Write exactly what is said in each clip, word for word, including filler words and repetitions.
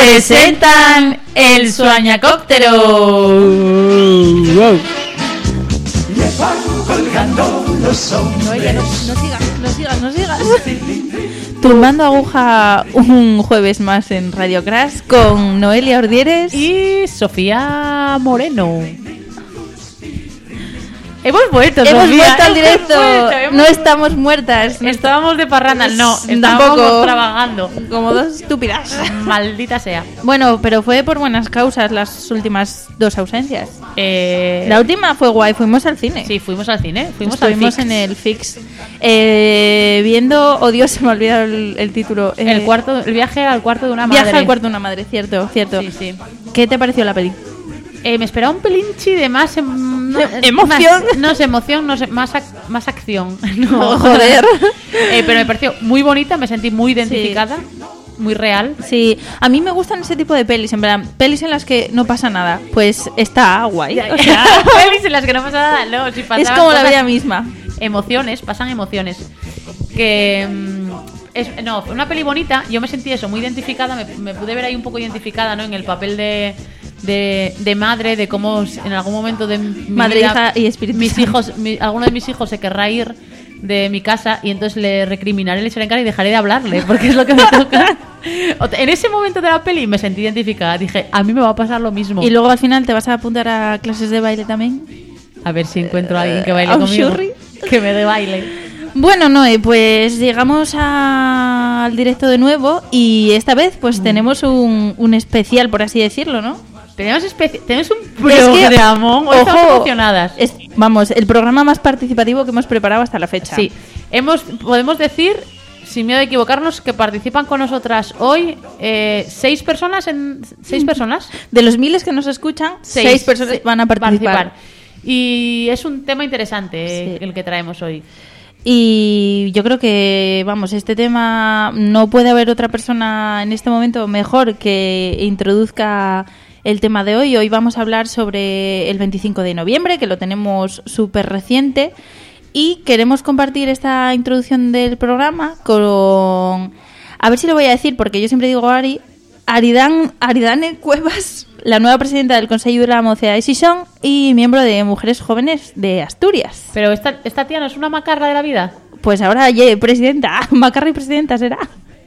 presentan el Sueñacóptero. Wow. No, ya no, no sigas, no sigas, no sigas. Tumbando aguja un jueves más en Radio Crash con Noelia Ordieres y Sofía Moreno. Hemos vuelto, Hemos Sofía. vuelto al directo. Hemos vuelto, hemos... No estamos muertas. Estábamos de parranda, no, estábamos Tampoco. trabajando. Como dos estúpidas. Maldita sea. Bueno, pero fue por buenas causas las últimas dos ausencias. Eh... La última fue guay, fuimos al cine. Sí, fuimos al cine. Fuimos Estuvimos al en el Fix. Eh, viendo, oh Dios, se me ha olvidado el, el título. Eh, el cuarto, el viaje al cuarto de una madre. Viaje al cuarto de una madre, cierto, cierto. Sí, sí. ¿Qué te pareció la peli? Eh, me esperaba un pelinchi de más em, no, emoción. Más, no sé, emoción, no sé, más, ac- más acción. No, oh, joder. eh, pero me pareció muy bonita, me sentí muy identificada, sí. Muy real. Sí, a mí me gustan ese tipo de pelis, en plan, pelis en las que no pasa nada. Pues está guay. Ya, ya. O sea, pelis en las que no pasa nada, no, si es como la vida misma. Emociones, pasan emociones. Que mm, es, no, una peli bonita, yo me sentí eso, muy identificada, me, me pude ver ahí un poco identificada, ¿no? En el papel de De, de madre, de cómo en algún momento de mi madre, vida, hija y espíritu mis hijos, mi, alguno de mis hijos se querrá ir de mi casa y entonces le recriminaré, le echaré en cara y dejaré de hablarle porque es lo que me toca. En ese momento de la peli me sentí identificada, dije, a mí me va a pasar lo mismo. Y luego al final te vas a apuntar a clases de baile también. A ver si encuentro a alguien que baile ¿A un conmigo, shurri? que me dé baile. Bueno, Noé, pues llegamos a... al directo de nuevo y esta vez pues mm. tenemos un, un especial, por así decirlo, ¿no? Tenemos, especi- tenemos un programa, es que, estamos ojo, emocionadas. Es, vamos, el programa más participativo que hemos preparado hasta la fecha. Sí, hemos, podemos decir, sin miedo a equivocarnos, que participan con nosotras hoy eh, seis personas. en ¿Seis personas? De los miles que nos escuchan, seis, seis personas sí, van a participar. participar. Y es un tema interesante eh, sí. el que traemos hoy. Y yo creo que, vamos, este tema no puede haber otra persona en este momento mejor que introduzca el tema de hoy. Hoy vamos a hablar sobre el veinticinco de noviembre, que lo tenemos súper reciente, y queremos compartir esta introducción del programa con, a ver si lo voy a decir, porque yo siempre digo Ari, Aridan, Aridane Cuevas, la nueva presidenta del Consejo de la Mocedad de Sison y miembro de Mujeres Jóvenes de Asturias. Pero esta, esta tía no es una macarra de la vida. Pues ahora, ye, presidenta, macarra y presidenta será.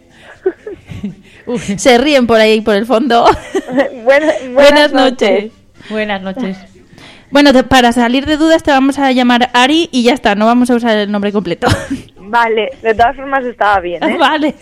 Uf. Se ríen por ahí, por el fondo. Buenas, buenas, buenas noches. noches. Buenas noches. Bueno, te, para salir de dudas te vamos a llamar Ari y ya está, no vamos a usar el nombre completo. Vale, de todas formas estaba bien, ¿eh? Vale.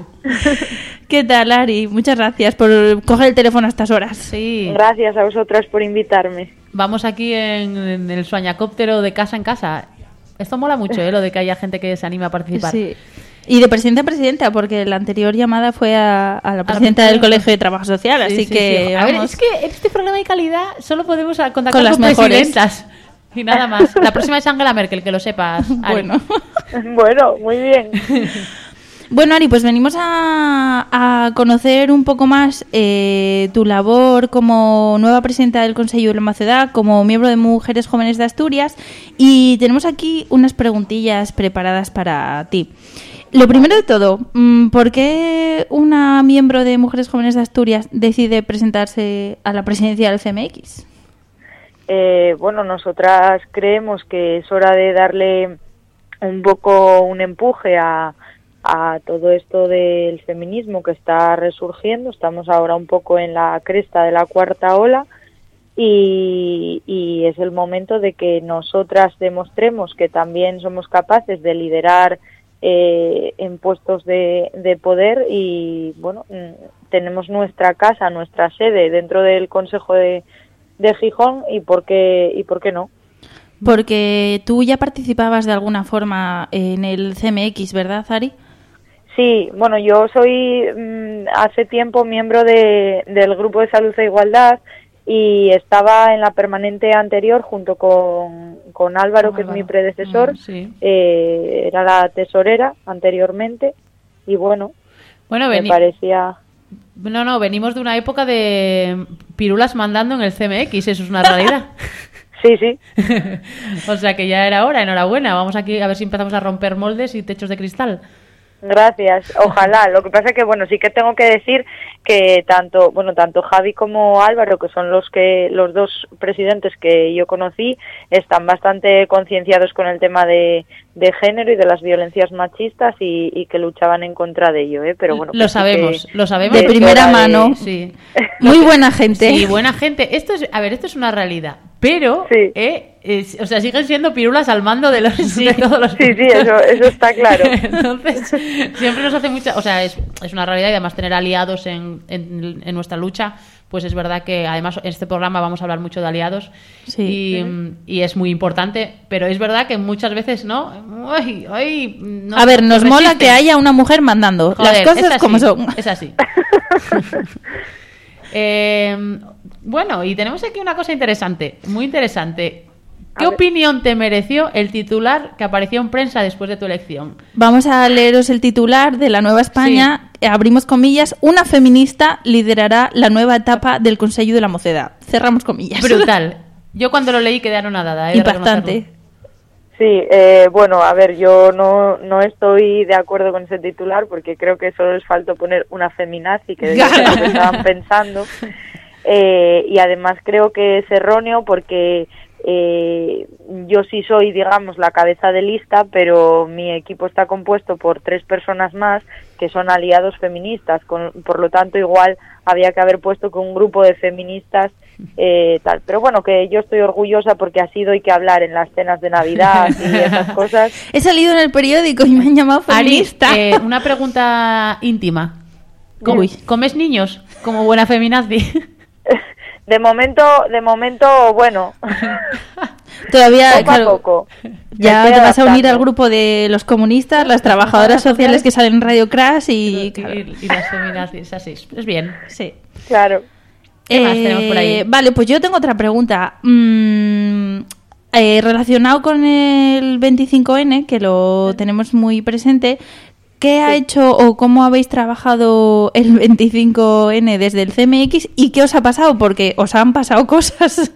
¿Qué tal, Ari? Muchas gracias por coger el teléfono a estas horas. Sí. Gracias a vosotras por invitarme. Vamos aquí en, en el Sueñacóptero de casa en casa. Esto mola mucho, ¿eh? Lo de que haya gente que se anime a participar. Sí. Y de presidenta a presidenta, porque la anterior llamada fue a, a la presidenta del Colegio de Trabajo Social, sí, así sí, que... Sí. A ver, es que en este programa de calidad solo podemos contactar con las con mejores. presidentas. Y nada más. La próxima es Angela Merkel, que lo sepas, Ari. Bueno. Bueno, muy bien. Bueno, Ari, pues venimos a, a conocer un poco más eh, tu labor como nueva presidenta del Consejo de la Mocedad, como miembro de Mujeres Jóvenes de Asturias, y tenemos aquí unas preguntillas preparadas para ti. Lo primero de todo, ¿por qué una miembro de Mujeres Jóvenes de Asturias decide presentarse a la presidencia del C M X? Eh, bueno, nosotras creemos que es hora de darle un poco un empuje a, a todo esto del feminismo que está resurgiendo. Estamos ahora un poco en la cresta de la cuarta ola y, y es el momento de que nosotras demostremos que también somos capaces de liderar Eh, en puestos de, de poder y bueno, tenemos nuestra casa, nuestra sede dentro del Consejo de, de Gijón y por qué y por qué no. Porque tú ya participabas de alguna forma en el C M X, ¿verdad, Ari? Sí, bueno, yo soy mmm, hace tiempo miembro de, del Grupo de Salud e Igualdad y estaba en la permanente anterior junto con, con Álvaro, que Álvaro. es mi predecesor, mm, sí. eh, era la tesorera anteriormente y bueno, bueno me parecía... No, no, venimos de una época de pirulas mandando en el C M X, eso es una realidad. Sí, sí. O sea que ya era hora, enhorabuena, vamos aquí a ver si empezamos a romper moldes y techos de cristal. Gracias, ojalá. Lo que pasa es que, bueno, sí que tengo que decir que tanto, bueno, tanto Javi como Álvaro, que son los que los dos presidentes que yo conocí, están bastante concienciados con el tema de, de género y de las violencias machistas y, y que luchaban en contra de ello, ¿eh? Pero bueno, lo sabemos, que, lo sabemos de primera de, mano. Sí. Muy buena gente. Sí, buena gente. Esto es, a ver, esto es una realidad, pero, sí. eh, es, o sea, siguen siendo pirulas al mando de los Sí. de todos los. Sí, sí, eso, eso está claro. Entonces, siempre nos hace mucha, o sea, es, es una realidad y además tener aliados en, en, en nuestra lucha, pues es verdad que además en este programa vamos a hablar mucho de aliados Sí. y, uh-huh. y es muy importante, pero es verdad que muchas veces, ¿no? Ay, ay, no a ver, nos resisten. mola que haya una mujer mandando. Joder, las cosas es así, como son. Es así. eh, bueno, y tenemos aquí una cosa interesante, muy interesante. ¿Qué opinión te mereció el titular que apareció en prensa después de tu elección? Vamos a leeros el titular de La Nueva España. Sí. Abrimos comillas. Una feminista liderará la nueva etapa del Consejo de la Mocedad. Cerramos comillas. Brutal. Yo cuando lo leí quedé anonadada. ¿eh? Impactante. Sí, eh, bueno, a ver, yo no, no estoy de acuerdo con ese titular porque creo que solo les faltó poner una feminazi, que es lo que estaban pensando. Eh, y además creo que es erróneo porque... Eh, yo sí soy, digamos, la cabeza de lista, pero mi equipo está compuesto por tres personas más que son aliados feministas, con, por lo tanto igual había que haber puesto que un grupo de feministas eh, tal, pero bueno, que yo estoy orgullosa porque así doy que hablar en las cenas de Navidad y esas cosas. He salido en el periódico y me han llamado feminista. Ari, eh, una pregunta íntima. ¿Com- Uy. ¿Comes niños como buena feminazi? De momento, de momento, bueno. Todavía, poco claro, a poco. Ya Me te vas a unir adaptando. al grupo de los comunistas, las trabajadoras sociales que salen en Radio Crash y... y, y, y las feminazis, así. Es bien. Sí. Claro. ¿Qué más tenemos por ahí? Vale, pues yo tengo otra pregunta. Mm, eh, relacionado con el veinticinco ene, que lo tenemos muy presente, ¿qué ha hecho o cómo habéis trabajado el veinticinco ene desde el ce eme equis y qué os ha pasado? Porque os han pasado cosas.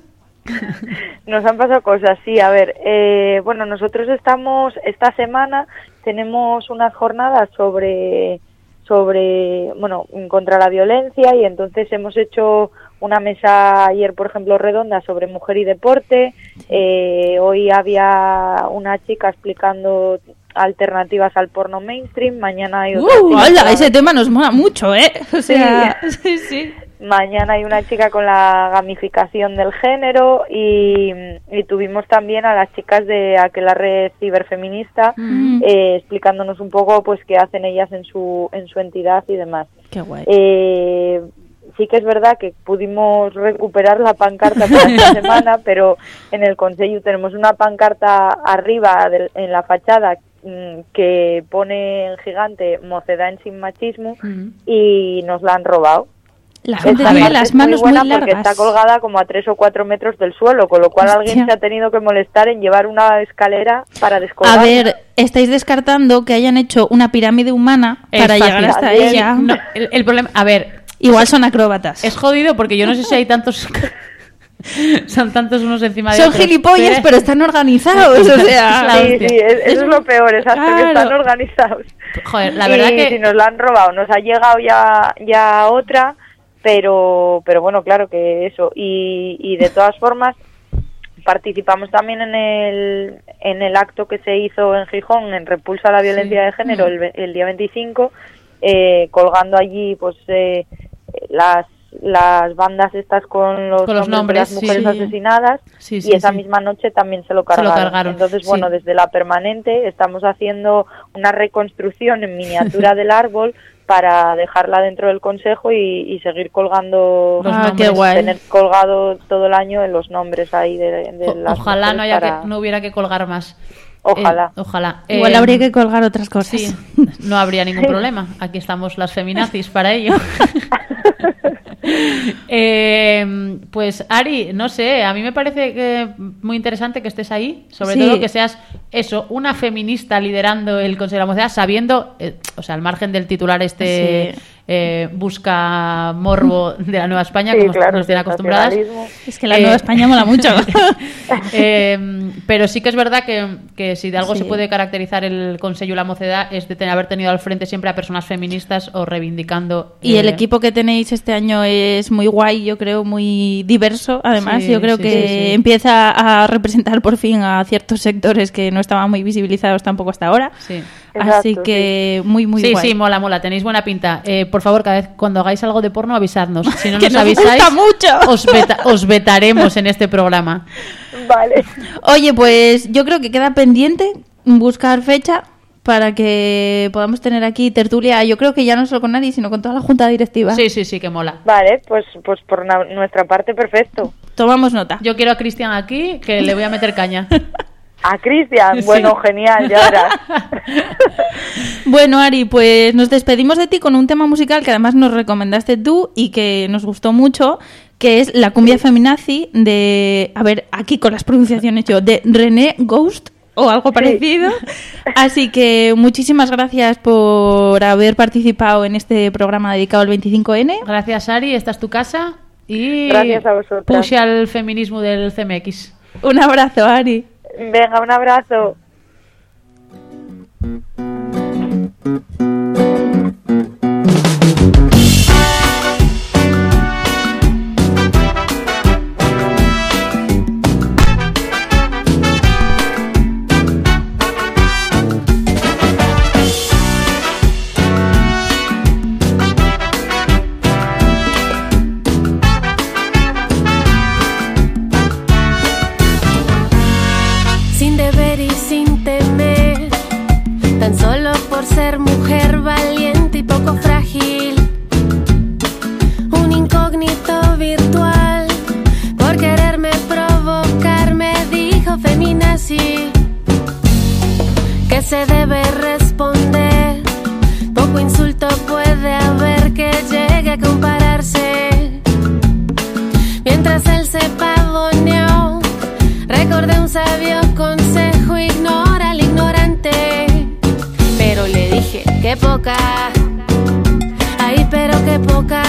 Nos han pasado cosas, sí, a ver, eh, bueno, nosotros estamos, esta semana tenemos unas jornadas sobre, sobre, bueno, contra la violencia y entonces hemos hecho una mesa ayer, por ejemplo, redonda sobre mujer y deporte, eh, hoy había una chica explicando alternativas al porno mainstream, mañana hay otra ¡Uh! chica ¡Hala! con- Ese tema nos mola mucho, ¿eh? O sea, Sí. sí, sí. Mañana hay una chica con la gamificación del género y, y tuvimos también a las chicas de Aquelarre Ciberfeminista Mm. eh, explicándonos un poco pues qué hacen ellas en su en su entidad y demás. Qué guay. Eh, sí que es verdad que pudimos recuperar la pancarta para esta semana, pero en el Consejo tenemos una pancarta arriba del- en la fachada mm, que pone en gigante Mocedad en sin machismo y nos la han robado. La gente Esta tiene parte las es muy manos muy buena porque largas. está colgada como a tres o cuatro metros del suelo, con lo cual Hostia. alguien se ha tenido que molestar en llevar una escalera para descolgar. A ver, estáis descartando que hayan hecho una pirámide humana Es para fácil. llegar hasta También. ella. No, el, el problema, a ver, Igual son acróbatas. es jodido porque yo no sé si hay tantos. Son tantos unos encima de Son otros. gilipollas, pero están organizados. O sea, la Sí, hostia. sí, es- eso es lo peor, exacto, que Claro. están organizados. Joder, la verdad y que. si nos la han robado, nos ha llegado ya ya otra, pero pero bueno, claro que eso. Y, y de todas formas, participamos también en el en el acto que se hizo en Gijón en repulsa a la violencia Sí. de género el, ve- el día veinticinco, eh, colgando allí pues eh, las las bandas estas con los, Con los nombres nombres, de las mujeres sí. asesinadas Sí, y sí, esa sí. misma noche también se lo Se lo cargaron. cargaron, Entonces, sí. bueno, desde la permanente estamos haciendo una reconstrucción en miniatura del árbol para dejarla dentro del consejo y, y seguir colgando, Los Ah, nombres. qué guay. tener colgado todo el año en los nombres ahí de, de O- las ojalá no, mujeres haya para- que, no hubiera que colgar más. Ojalá. Eh, ojalá. igual Eh, habría que colgar otras cosas. Sí, no habría ningún problema. Aquí estamos las feminazis para ello. Eh, pues Ari, no sé, a mí me parece que muy interesante que estés ahí, sobre Sí. todo que seas eso, una feminista liderando el Consejo de la Mocedad, sabiendo, eh, o sea, al margen del titular este Sí. eh, busca morbo de la Nueva España, Sí, como claro, nos tiene acostumbradas. sensacionalismo. Es que la Eh, Nueva España mola mucho. Eh, pero sí que es verdad que, que si de algo Sí. se puede caracterizar el Consejo y la Mocedad es de tener, haber tenido al frente siempre a personas feministas o reivindicando. Y eh, el equipo que tenéis este año es muy guay, yo creo, muy diverso. Además, Sí, yo creo sí, que sí, sí. empieza a representar por fin a ciertos sectores que no estaban muy visibilizados tampoco hasta ahora. Sí. Así Exacto, que muy, muy sí, guay. sí, mola, mola, tenéis buena pinta. Eh, por favor, cada vez cuando hagáis algo de porno, avisadnos. Si no Que nos nos avisáis, gusta mucho. Os, veta- os vetaremos en este programa. Vale. Oye, pues yo creo que queda pendiente buscar fecha para que podamos tener aquí tertulia, yo creo que ya no solo con nadie, sino con toda la junta directiva. Sí, sí, sí, que mola. Vale, pues, pues por na- nuestra parte, perfecto. Tomamos nota. Yo quiero a Cristian aquí, que le voy a meter caña. A Cristian, Sí. bueno, genial, ya verás. Bueno, Ari, pues nos despedimos de ti con un tema musical que además nos recomendaste tú y que nos gustó mucho, que es la cumbia feminazi de, a ver, aquí con las pronunciaciones yo, de René Ghost o algo parecido. Así que muchísimas gracias por haber participado en este programa dedicado al veinticinco ene. Gracias, Ari, esta es tu casa. Y Gracias a vosotras. puse al feminismo del C M X. Un abrazo, Ari. Venga, un abrazo. Sin deber y sin temer, tan solo por ser mujer valiente y poco frágil. Un incógnito virtual, por quererme provocar, me dijo feminazi que se debe responder. Poco insulto puede haber que llegue a compararse. Mientras él se pavoneó, recordé un sabio consejo: ignora al ignorante. Pero le dije, qué poca, ay, pero qué poca,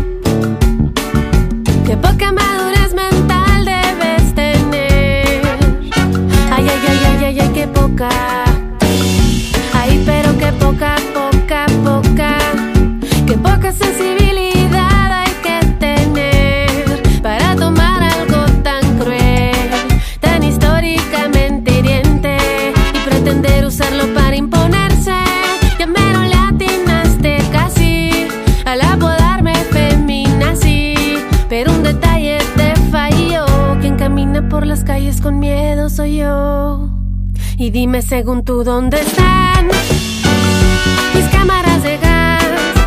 qué poca madurez mental debes tener. Ay, ay, ay, ay, ay, ay, qué poca, ay, pero qué poca, poca, poca, qué poca sensibilidad hay que tener para tomar algo tan cruel, tan históricamente hiriente, y pretender usarlo para imponerse. Ya mero le atinaste casi al apodarme feminazi, pero un detalle te falló: quien camina por las calles con miedo soy yo. Y dime, según tú, ¿dónde están mis cámaras de gas?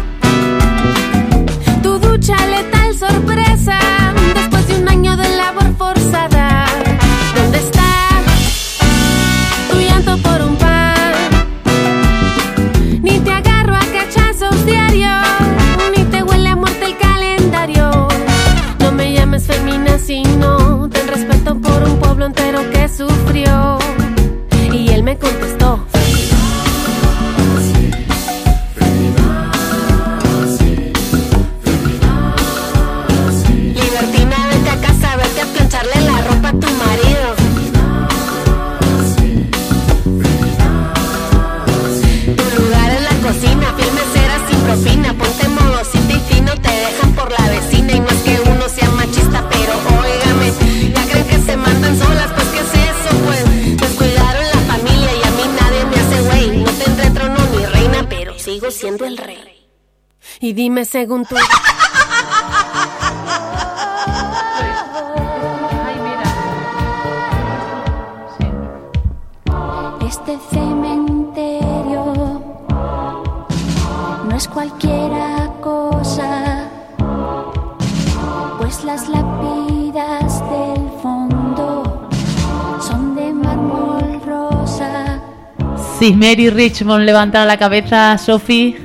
Tu ducha letal sorpresa después de un año de labor forzada. ¿Dónde está tu llanto por un pan? Ni te agarro a cachazos diarios, ni te huele a muerte el calendario. No me llames feminazi, no, ten respeto por un pueblo entero que sufrió. Y él me contestó: libertina, vete a casa, vete a plancharle la ropa a tu marido. Tu lugar es la cocina, fiel mesera sin propina. Ponte modosita y fino, te dejan por la vecina. Y no es que uno sea machista, pero óigame, ya creen que se mandan solas, pues ¿qué es eso? Pues descuidaron la familia y a mí nadie me hace güey. No tendré trono ni reina, pero sigo siendo el rey. Y dime, según tú, Ay, mira. Sí. Este cementerio no es cualquiera cosa, pues las lápidas del fondo son de mármol rosa. Si Mary Richmond levantara la cabeza, Sophie.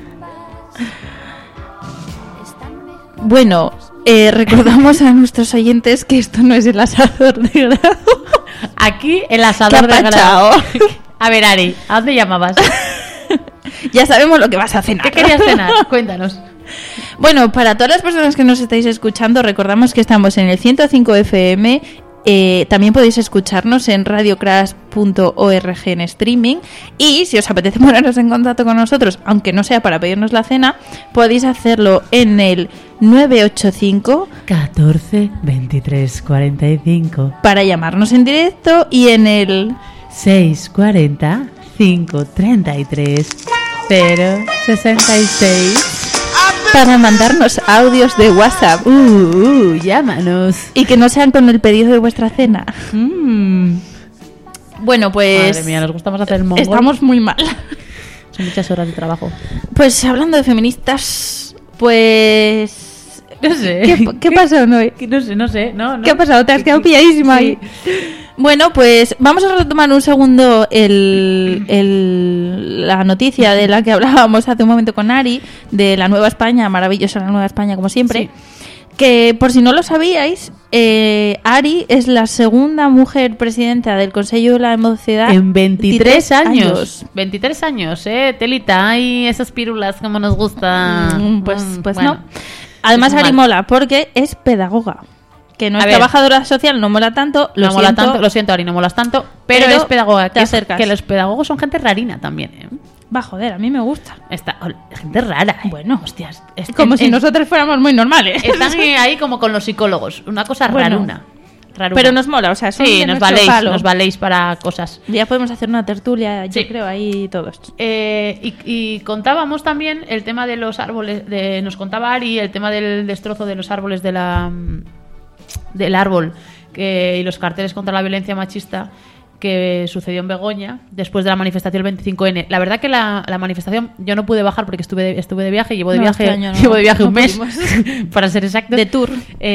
Bueno, eh, recordamos a nuestros oyentes que esto no es el asador de grado. Aquí el asador ¿Qué ha de grado. pachao? A ver, Ari, ¿a dónde llamabas? Ya sabemos lo que vas a cenar. ¿Qué querías cenar? Cuéntanos. Bueno, para todas las personas que nos estáis escuchando, recordamos que estamos en el ciento cinco F M. Eh, también podéis escucharnos en radiocrash punto org en streaming. Y si os apetece poneros en contacto con nosotros, aunque no sea para pedirnos la cena, podéis hacerlo en el nueve ocho cinco catorce veintitrés cuarenta y cinco para llamarnos en directo, y en el seis cuarenta cinco treinta y tres cero sesenta y seis para mandarnos audios de WhatsApp. Uh, uh, llámanos. Y que no sean con el pedido de vuestra cena. Mm. Bueno, pues... Madre mía, nos gusta más hacer el mongol. Estamos muy mal. Son muchas horas de trabajo. Pues hablando de feministas, pues... No sé. ¿Qué, qué pasó, Noé? No sé, no sé. No, no. ¿Qué ha pasado? Te has quedado pilladísima sí. ahí. Bueno, pues vamos a retomar un segundo el, el, la noticia de la que hablábamos hace un momento con Ari, de la Nueva España, maravillosa la Nueva España como siempre. Sí. Que por si no lo sabíais, eh, Ari es la segunda mujer presidenta del Consejo de la Mocedad en veintitrés años. veintitrés años, eh, telita, y esas pírulas como nos gusta. Mm, pues pues bueno, no. Además, es Ari mal. mola porque es pedagoga. Que no A es ver. trabajadora social, no mola tanto. Lo no mola siento. tanto, lo siento, Ari, no molas tanto, pero, Pero es pedagoga. te Que, es- acercas. que los pedagogos son gente rarina también, ¿eh? Va, joder, a mí me gusta. Está, gente rara, ¿eh? Bueno, hostias. es- Como es- si es- nosotros fuéramos muy normales. Están ahí como con los psicólogos, una cosa Bueno. raruna. raruna. Pero nos mola, o sea, son Sí, de nos nuestro valéis, palo. nos valéis para cosas. Ya podemos hacer una tertulia, yo Sí. creo, ahí todos. Eh, y, y contábamos también el tema de los árboles, de, nos contaba Ari el tema del destrozo de los árboles de la mm, del árbol que, y los carteles contra la violencia machista que sucedió en Begoña después de la manifestación del veinticinco ene. La verdad que la, la manifestación yo no pude bajar porque estuve de, estuve de viaje, llevo de No, viaje, este año no, llevo de viaje no un mes pudimos. para ser exacto. De tour.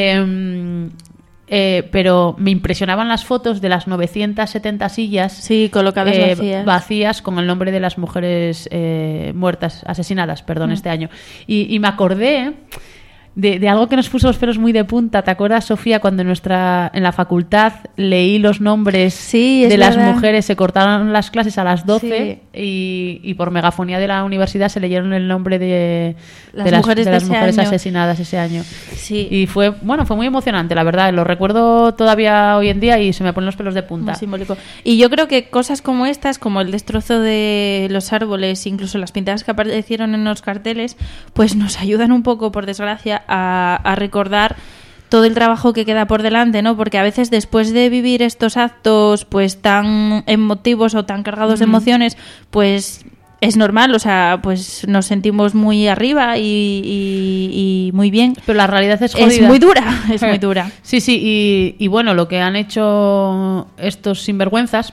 Eh, eh, pero me impresionaban las fotos de las novecientas setenta sillas Sí, colocadas eh, vacías. vacías con el nombre de las mujeres eh, muertas, asesinadas, perdón, Mm. este año. Y, y me acordé de, de algo que nos puso los pelos muy de punta. ¿Te acuerdas, Sofía, cuando en nuestra en la facultad leí los nombres Sí, es de las verdad. mujeres? Se cortaron las clases a las doce y, y por megafonía de la universidad se leyeron el nombre de, Las de las mujeres de de las ese mujeres año. asesinadas ese año. Sí. Y fue, bueno, fue muy emocionante, la verdad. Lo recuerdo todavía hoy en día y se me ponen los pelos de punta. Muy simbólico. Y yo creo que cosas como estas, como el destrozo de los árboles, incluso las pintadas que aparecieron en los carteles, pues nos ayudan un poco, por desgracia, a, a recordar todo el trabajo que queda por delante, ¿no? Porque a veces después de vivir estos actos pues tan emotivos o tan cargados de emociones, pues es normal, o sea, pues nos sentimos muy arriba y, y- y muy bien. Pero la realidad es jodida. Es muy dura, es muy dura. Sí, sí, y, y bueno, lo que han hecho estos sinvergüenzas,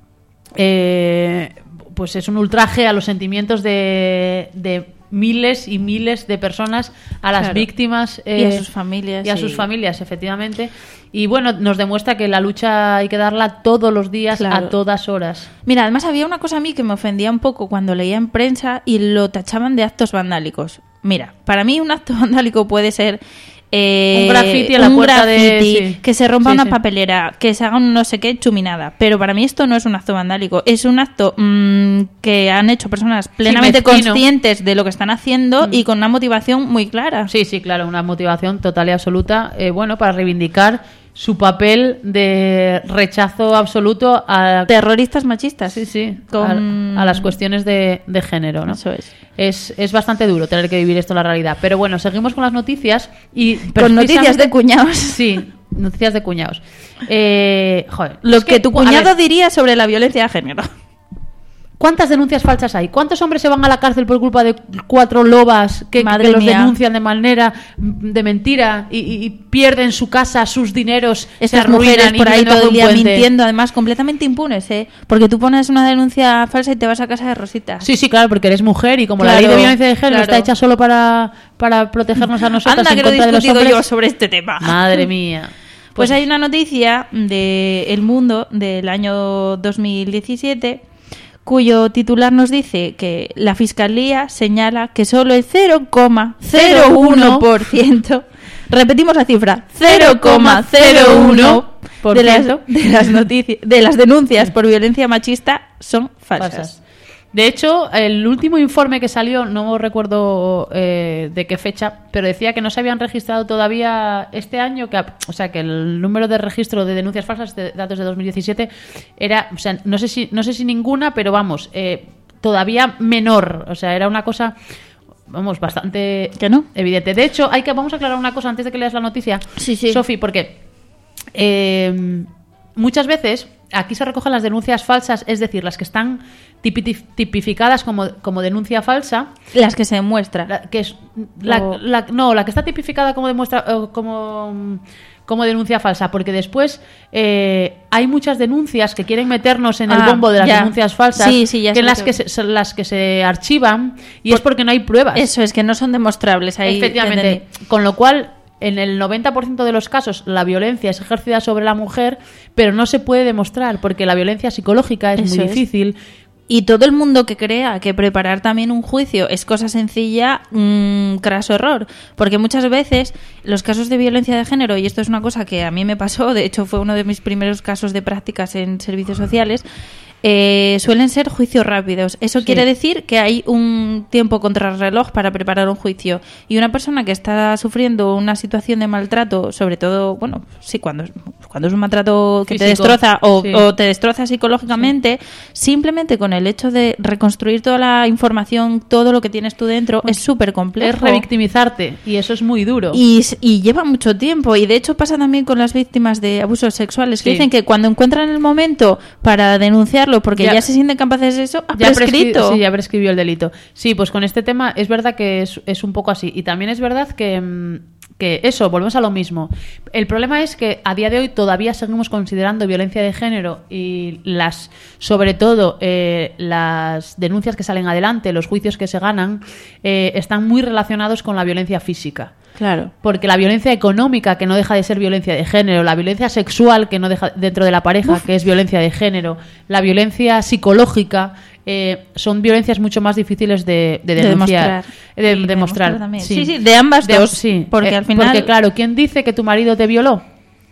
eh, pues es un ultraje a los sentimientos de, de miles y miles de personas, a las Claro. víctimas Y a eh, sus familias, y a sí. sus familias, efectivamente. Y bueno, nos demuestra que la lucha hay que darla todos los días, Claro. a todas horas. Mira, además había una cosa a mí que me ofendía un poco cuando leía en prensa y lo tachaban de actos vandálicos. Mira, para mí un acto vandálico puede ser eh, Un graffiti en la un puerta de- graffiti, sí. que se rompa Sí, una sí. papelera, que se haga un no sé qué chuminada. Pero para mí esto no es un acto vandálico, es un acto mm, que han hecho personas plenamente mezquino. conscientes de lo que están haciendo y con una motivación muy clara. Sí, sí, claro, una motivación total y absoluta, eh, bueno, para reivindicar su papel de rechazo absoluto a Terroristas machistas. sí, sí, Con- a, a las cuestiones de, de género, ¿no? Eso es. Es, es bastante duro tener que vivir esto en la realidad. Pero bueno, seguimos con las noticias y Con noticias de precisamente- cuñados. Sí, noticias de cuñados. Eh, joder, Lo es que tu a ver, cuñado diría sobre la violencia de género. ¿cuántas denuncias falsas hay? ¿Cuántos hombres se van a la cárcel por culpa de cuatro lobas que, Madre que los mía. denuncian de manera mm, de mentira y, y- y pierden su casa, sus dineros, se Estas arruinan mujeres y por ahí viven debajo todo el de un día puente? mintiendo, además completamente impunes, ¿eh? Porque tú pones una denuncia falsa y te vas a casa de Rosita. Sí, sí, claro, porque eres mujer y como la Claro, ley de violencia de género claro. está hecha solo para, para protegernos a nosotras Anda, en que lo he contra de los discutido hombres. yo sobre este tema. Madre mía. Pues hay una noticia de El Mundo del año dos mil diecisiete cuyo titular nos dice que la Fiscalía señala que solo el cero coma cero uno por ciento, repetimos la cifra, cero coma cero uno por ciento de las, de las noticias, de las denuncias por violencia machista son falsas. Falsas. De hecho, el último informe que salió, no recuerdo eh, de qué fecha, pero decía que no se habían registrado todavía este año, que, o sea, que el número de registro de denuncias falsas, de datos de dos mil diecisiete, era, o sea, no sé si, no sé si ninguna, pero vamos, eh, todavía menor. O sea, era una cosa, vamos, bastante ¿Que no? evidente. De hecho, hay que, vamos a aclarar una cosa antes de que leas la noticia, Sí, sí. Sofi, porque eh, muchas veces aquí se recogen las denuncias falsas, es decir, las que están tipi- tipificadas como, como denuncia falsa, Las que se demuestra. la, que es la, O- la- no, la que está tipificada como demuestra o como como denuncia falsa, porque después eh, hay muchas denuncias que quieren meternos en el Ah, bombo de las ya. denuncias falsas, Sí, sí, ya que sé en lo las que- que se, son las que se archivan y es porque no hay pruebas. Eso es, que no son demostrables. Ahí Efectivamente. entendí. Con lo cual, en el noventa por ciento de los casos, la violencia es ejercida sobre la mujer, pero no se puede demostrar, porque la violencia psicológica es Eso muy es. difícil. Y todo el mundo que crea que preparar también un juicio es cosa sencilla, un craso error. Porque muchas veces los casos de violencia de género, y esto es una cosa que a mí me pasó, de hecho fue uno de mis primeros casos de prácticas en servicios sociales, eh, suelen ser juicios rápidos. Eso Sí. quiere decir que hay un tiempo contrarreloj para preparar un juicio. Y una persona que está sufriendo una situación de maltrato, sobre todo, bueno, sí, cuando es, cuando es un maltrato que te Físico, destroza o, sí. o te destroza psicológicamente, simplemente con el hecho de reconstruir toda la información, todo lo que tienes tú dentro, es súper complejo. Es revictimizarte, y eso es muy duro. Y, y lleva mucho tiempo. Y de hecho pasa también con las víctimas de abusos sexuales, que Sí. dicen que cuando encuentran el momento para denunciarlo, porque Ya- ya, se sienten capaces de eso, ha Ya prescri- prescrito. sí, ya prescribió el delito. Sí, pues con este tema es verdad que es, es un poco así. Y también es verdad que, mm, que eso, volvemos a lo mismo. El problema es que a día de hoy todavía seguimos considerando violencia de género y las, sobre todo, eh, las denuncias que salen adelante, los juicios que se ganan, eh, están muy relacionados con la violencia física. Claro. Porque la violencia económica, que no deja de ser violencia de género, la violencia sexual, que no deja dentro de la pareja, que es violencia de género, la violencia psicológica, eh, son violencias mucho más difíciles de, de De denunciar. demostrar. De, Y de demostrar. demostrar también. Sí, sí, de ambas dos, Sí, porque eh, al final- Porque claro, ¿quién dice que tu marido te violó?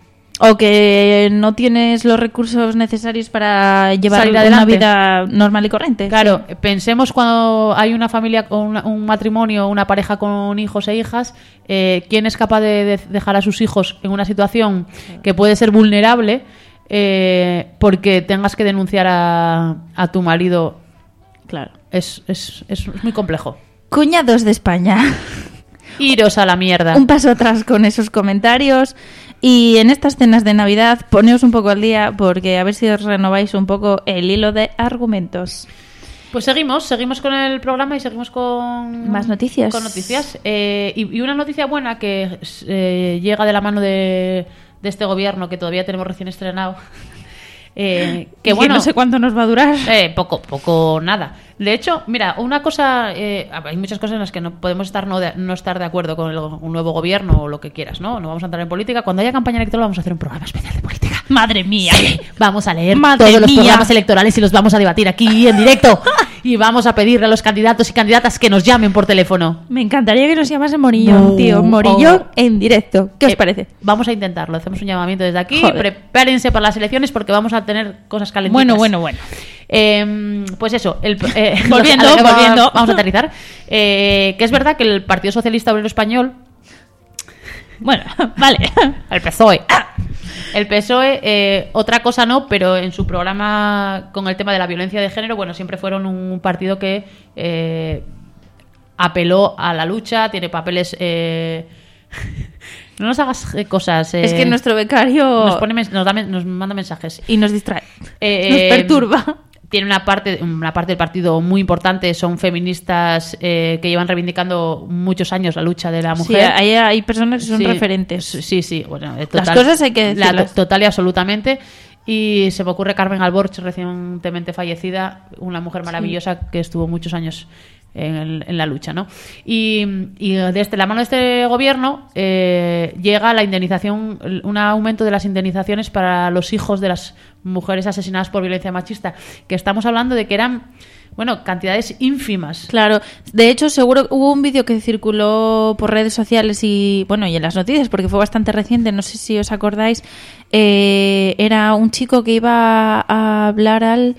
O que no tienes los recursos necesarios para llevar Salir una adelante. vida normal y corriente. Claro, pensemos cuando hay una familia, con una- un matrimonio, una pareja con hijos e hijas, eh, ¿quién es capaz de, de dejar a sus hijos en una situación que puede ser vulnerable eh, porque tengas que denunciar a, a tu marido? Claro. Es, es, es muy complejo. Cuñados de España. Iros a la mierda. Un paso atrás con esos comentarios. Y en estas cenas de Navidad, poneos un poco al día, porque a ver si os renováis un poco el hilo de argumentos. Pues seguimos, seguimos con el programa y seguimos con Más noticias. Con noticias. Eh, y, y una noticia buena que eh, llega de la mano de, de este gobierno que todavía tenemos recién estrenado. Eh, que Y bueno, no sé cuánto nos va a durar. eh, poco, poco, nada. De hecho, mira, una cosa, eh, hay muchas cosas en las que no podemos estar no, de- no estar de acuerdo con el, un nuevo gobierno o lo que quieras, ¿no? No vamos a entrar en política. Cuando haya campaña electoral vamos a hacer un programa especial de política. Madre mía. Sí, vamos a leer Madre todos los mía. programas electorales y los vamos a debatir aquí en directo. Y vamos a pedirle a los candidatos y candidatas que nos llamen por teléfono. Me encantaría que nos llamase Morillón, No. tío. Morillón Oh. en directo. ¿Qué os Eh, parece? Vamos a intentarlo. Hacemos un llamamiento desde aquí. Joder. Prepárense para las elecciones porque vamos a tener cosas calentitas. Bueno, bueno, bueno. Eh, pues eso, el, eh, Volviendo, a lo que va- volviendo. Vamos a aterrizar. Eh, que es verdad que el Partido Socialista Obrero Español, Bueno, vale. el P S O E, ¡ah! el P S O E, eh, otra cosa no, pero en su programa con el tema de la violencia de género, bueno, siempre fueron un partido que eh, apeló a la lucha, tiene papeles... eh, no nos hagas eh, cosas... eh, Es que nuestro becario nos, pone mens- nos, da men- nos manda mensajes. y nos distrae. Eh, nos eh, perturba. Tiene una parte, una parte del partido muy importante, son feministas eh, que llevan reivindicando muchos años la lucha de la Sí, mujer. hay, hay personas que son Sí, referentes. Sí, sí, bueno, eh, Las total- cosas hay que la- decirlas. total y absolutamente. Y se me ocurre Carmen Alborch, recientemente fallecida, una mujer maravillosa que estuvo muchos años en, el- en la lucha, ¿no? Y, y desde la mano de este gobierno eh, llega la indemnización, un aumento de las indemnizaciones para los hijos de las mujeres asesinadas por violencia machista, que estamos hablando de que eran, bueno, cantidades ínfimas. Claro, de hecho seguro que hubo un vídeo que circuló por redes sociales y bueno y en las noticias porque fue bastante reciente, no sé si os acordáis, eh, era un chico que iba a hablar al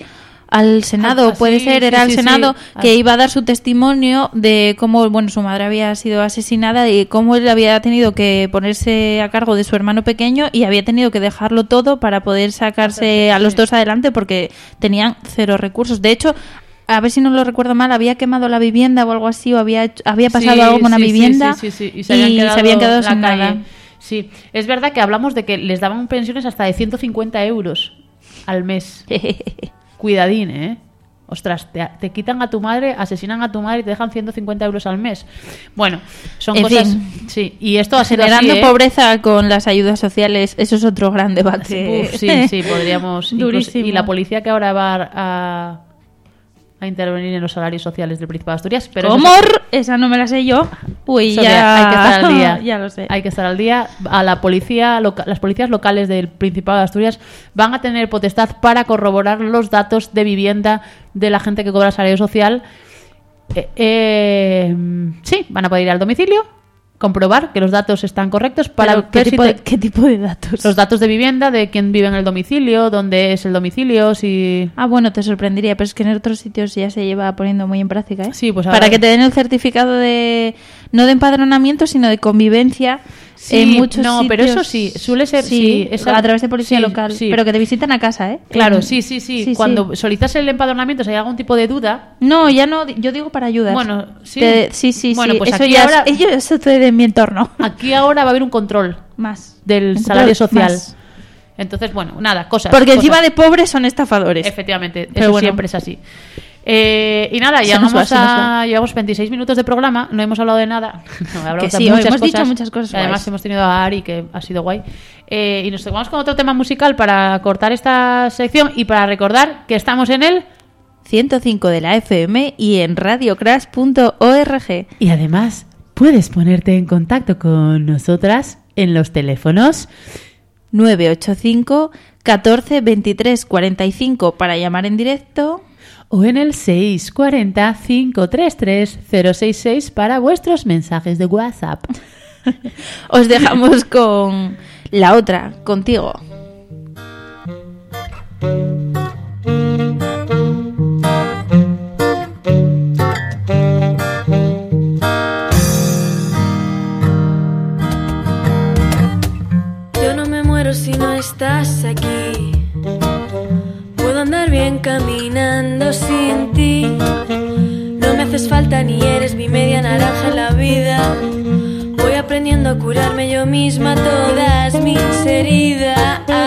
al Senado, Ah, puede sí, ser, sí, era al sí, Senado, sí. que Ah. iba a dar su testimonio de cómo, bueno, su madre había sido asesinada y cómo él había tenido que ponerse a cargo de su hermano pequeño y había tenido que dejarlo todo para poder sacarse a los dos adelante porque tenían cero recursos. De hecho, a ver si no lo recuerdo mal, había quemado la vivienda o algo así, o había hecho- había pasado Sí, algo con una sí, sí, vivienda sí, sí, sí, y se habían quedado, se habían quedado en la sin calle. nada. Sí, es verdad que hablamos de que les daban pensiones hasta de ciento cincuenta euros al mes. Cuidadín, ¿eh? Ostras, te, te quitan a tu madre, asesinan a tu madre y te dejan ciento cincuenta euros al mes. Bueno, son En cosas... fin. Sí, y esto ha sido Generando así, ¿eh? pobreza con las ayudas sociales, eso es otro gran debate. Uf, sí, sí, podríamos... incluso- Durísimo. y la policía que ahora va a, a intervenir en los salarios sociales del Principado de Asturias. Pero ¿Cómo? eso- Esa no me la sé yo. Uy, Eso ya... que hay que estar al día. Ya lo sé. Hay que estar al día. A la policía, loca- las policías locales del Principado de Asturias van a tener potestad para corroborar los datos de vivienda de la gente que cobra salario social. Eh, eh, sí, van a poder ir al domicilio, comprobar que los datos están correctos para Pero, ver ¿qué, si tipo te- de, ¿qué tipo de datos? los datos de vivienda, de quién vive en el domicilio, dónde es el domicilio, si... Ah, bueno, te sorprendería, pero es que en otros sitios ya se lleva poniendo muy en práctica, ¿eh? Sí, pues ahora- Para que te den el certificado de... no de empadronamiento, sino de convivencia Sí, en muchos no, sitios. pero eso sí, suele ser- sí, esa- a través de policía sí, local, sí. pero que te visitan a casa, ¿eh? Claro, En- sí, sí, sí. sí, Cuando sí. solicitas el empadronamiento, si hay algún tipo de duda... No, ya no, yo digo para ayudas. Bueno, sí. Te- sí, sí, Bueno, sí. pues eso aquí ya ahora- es, ello- eso sucede en mi entorno. Aquí ahora va a haber un control Más. del Un salario control social. más. Entonces, bueno, nada, cosas. Porque cosas. encima de pobres son estafadores. Efectivamente, Pero eso bueno. siempre es así. Eh, y nada, Se llegamos nos va, se nos a, va. llevamos veintiséis minutos de programa, no hemos hablado de nada. No, hablamos Que de sí, muchas hemos dicho cosas. muchas cosas Y además guays. hemos tenido a Ari, que ha sido guay. Eh, y nos vamos con otro tema musical para cortar esta sección y para recordar que estamos en el... ciento cinco de la F M y en radiocrash punto org. Y además puedes ponerte en contacto con nosotras en los teléfonos nueve ocho cinco, catorce, veintitrés, cuarenta y cinco para llamar en directo. o en el seis cuatro cero, cinco tres tres, cero seis seis para vuestros mensajes de WhatsApp. Os dejamos con la otra, contigo. Yo no me muero si no estás aquí. Puedo andar bien caminando sin ti. No me haces falta ni eres mi media naranja en la vida. Voy aprendiendo a curarme yo misma todas mis heridas.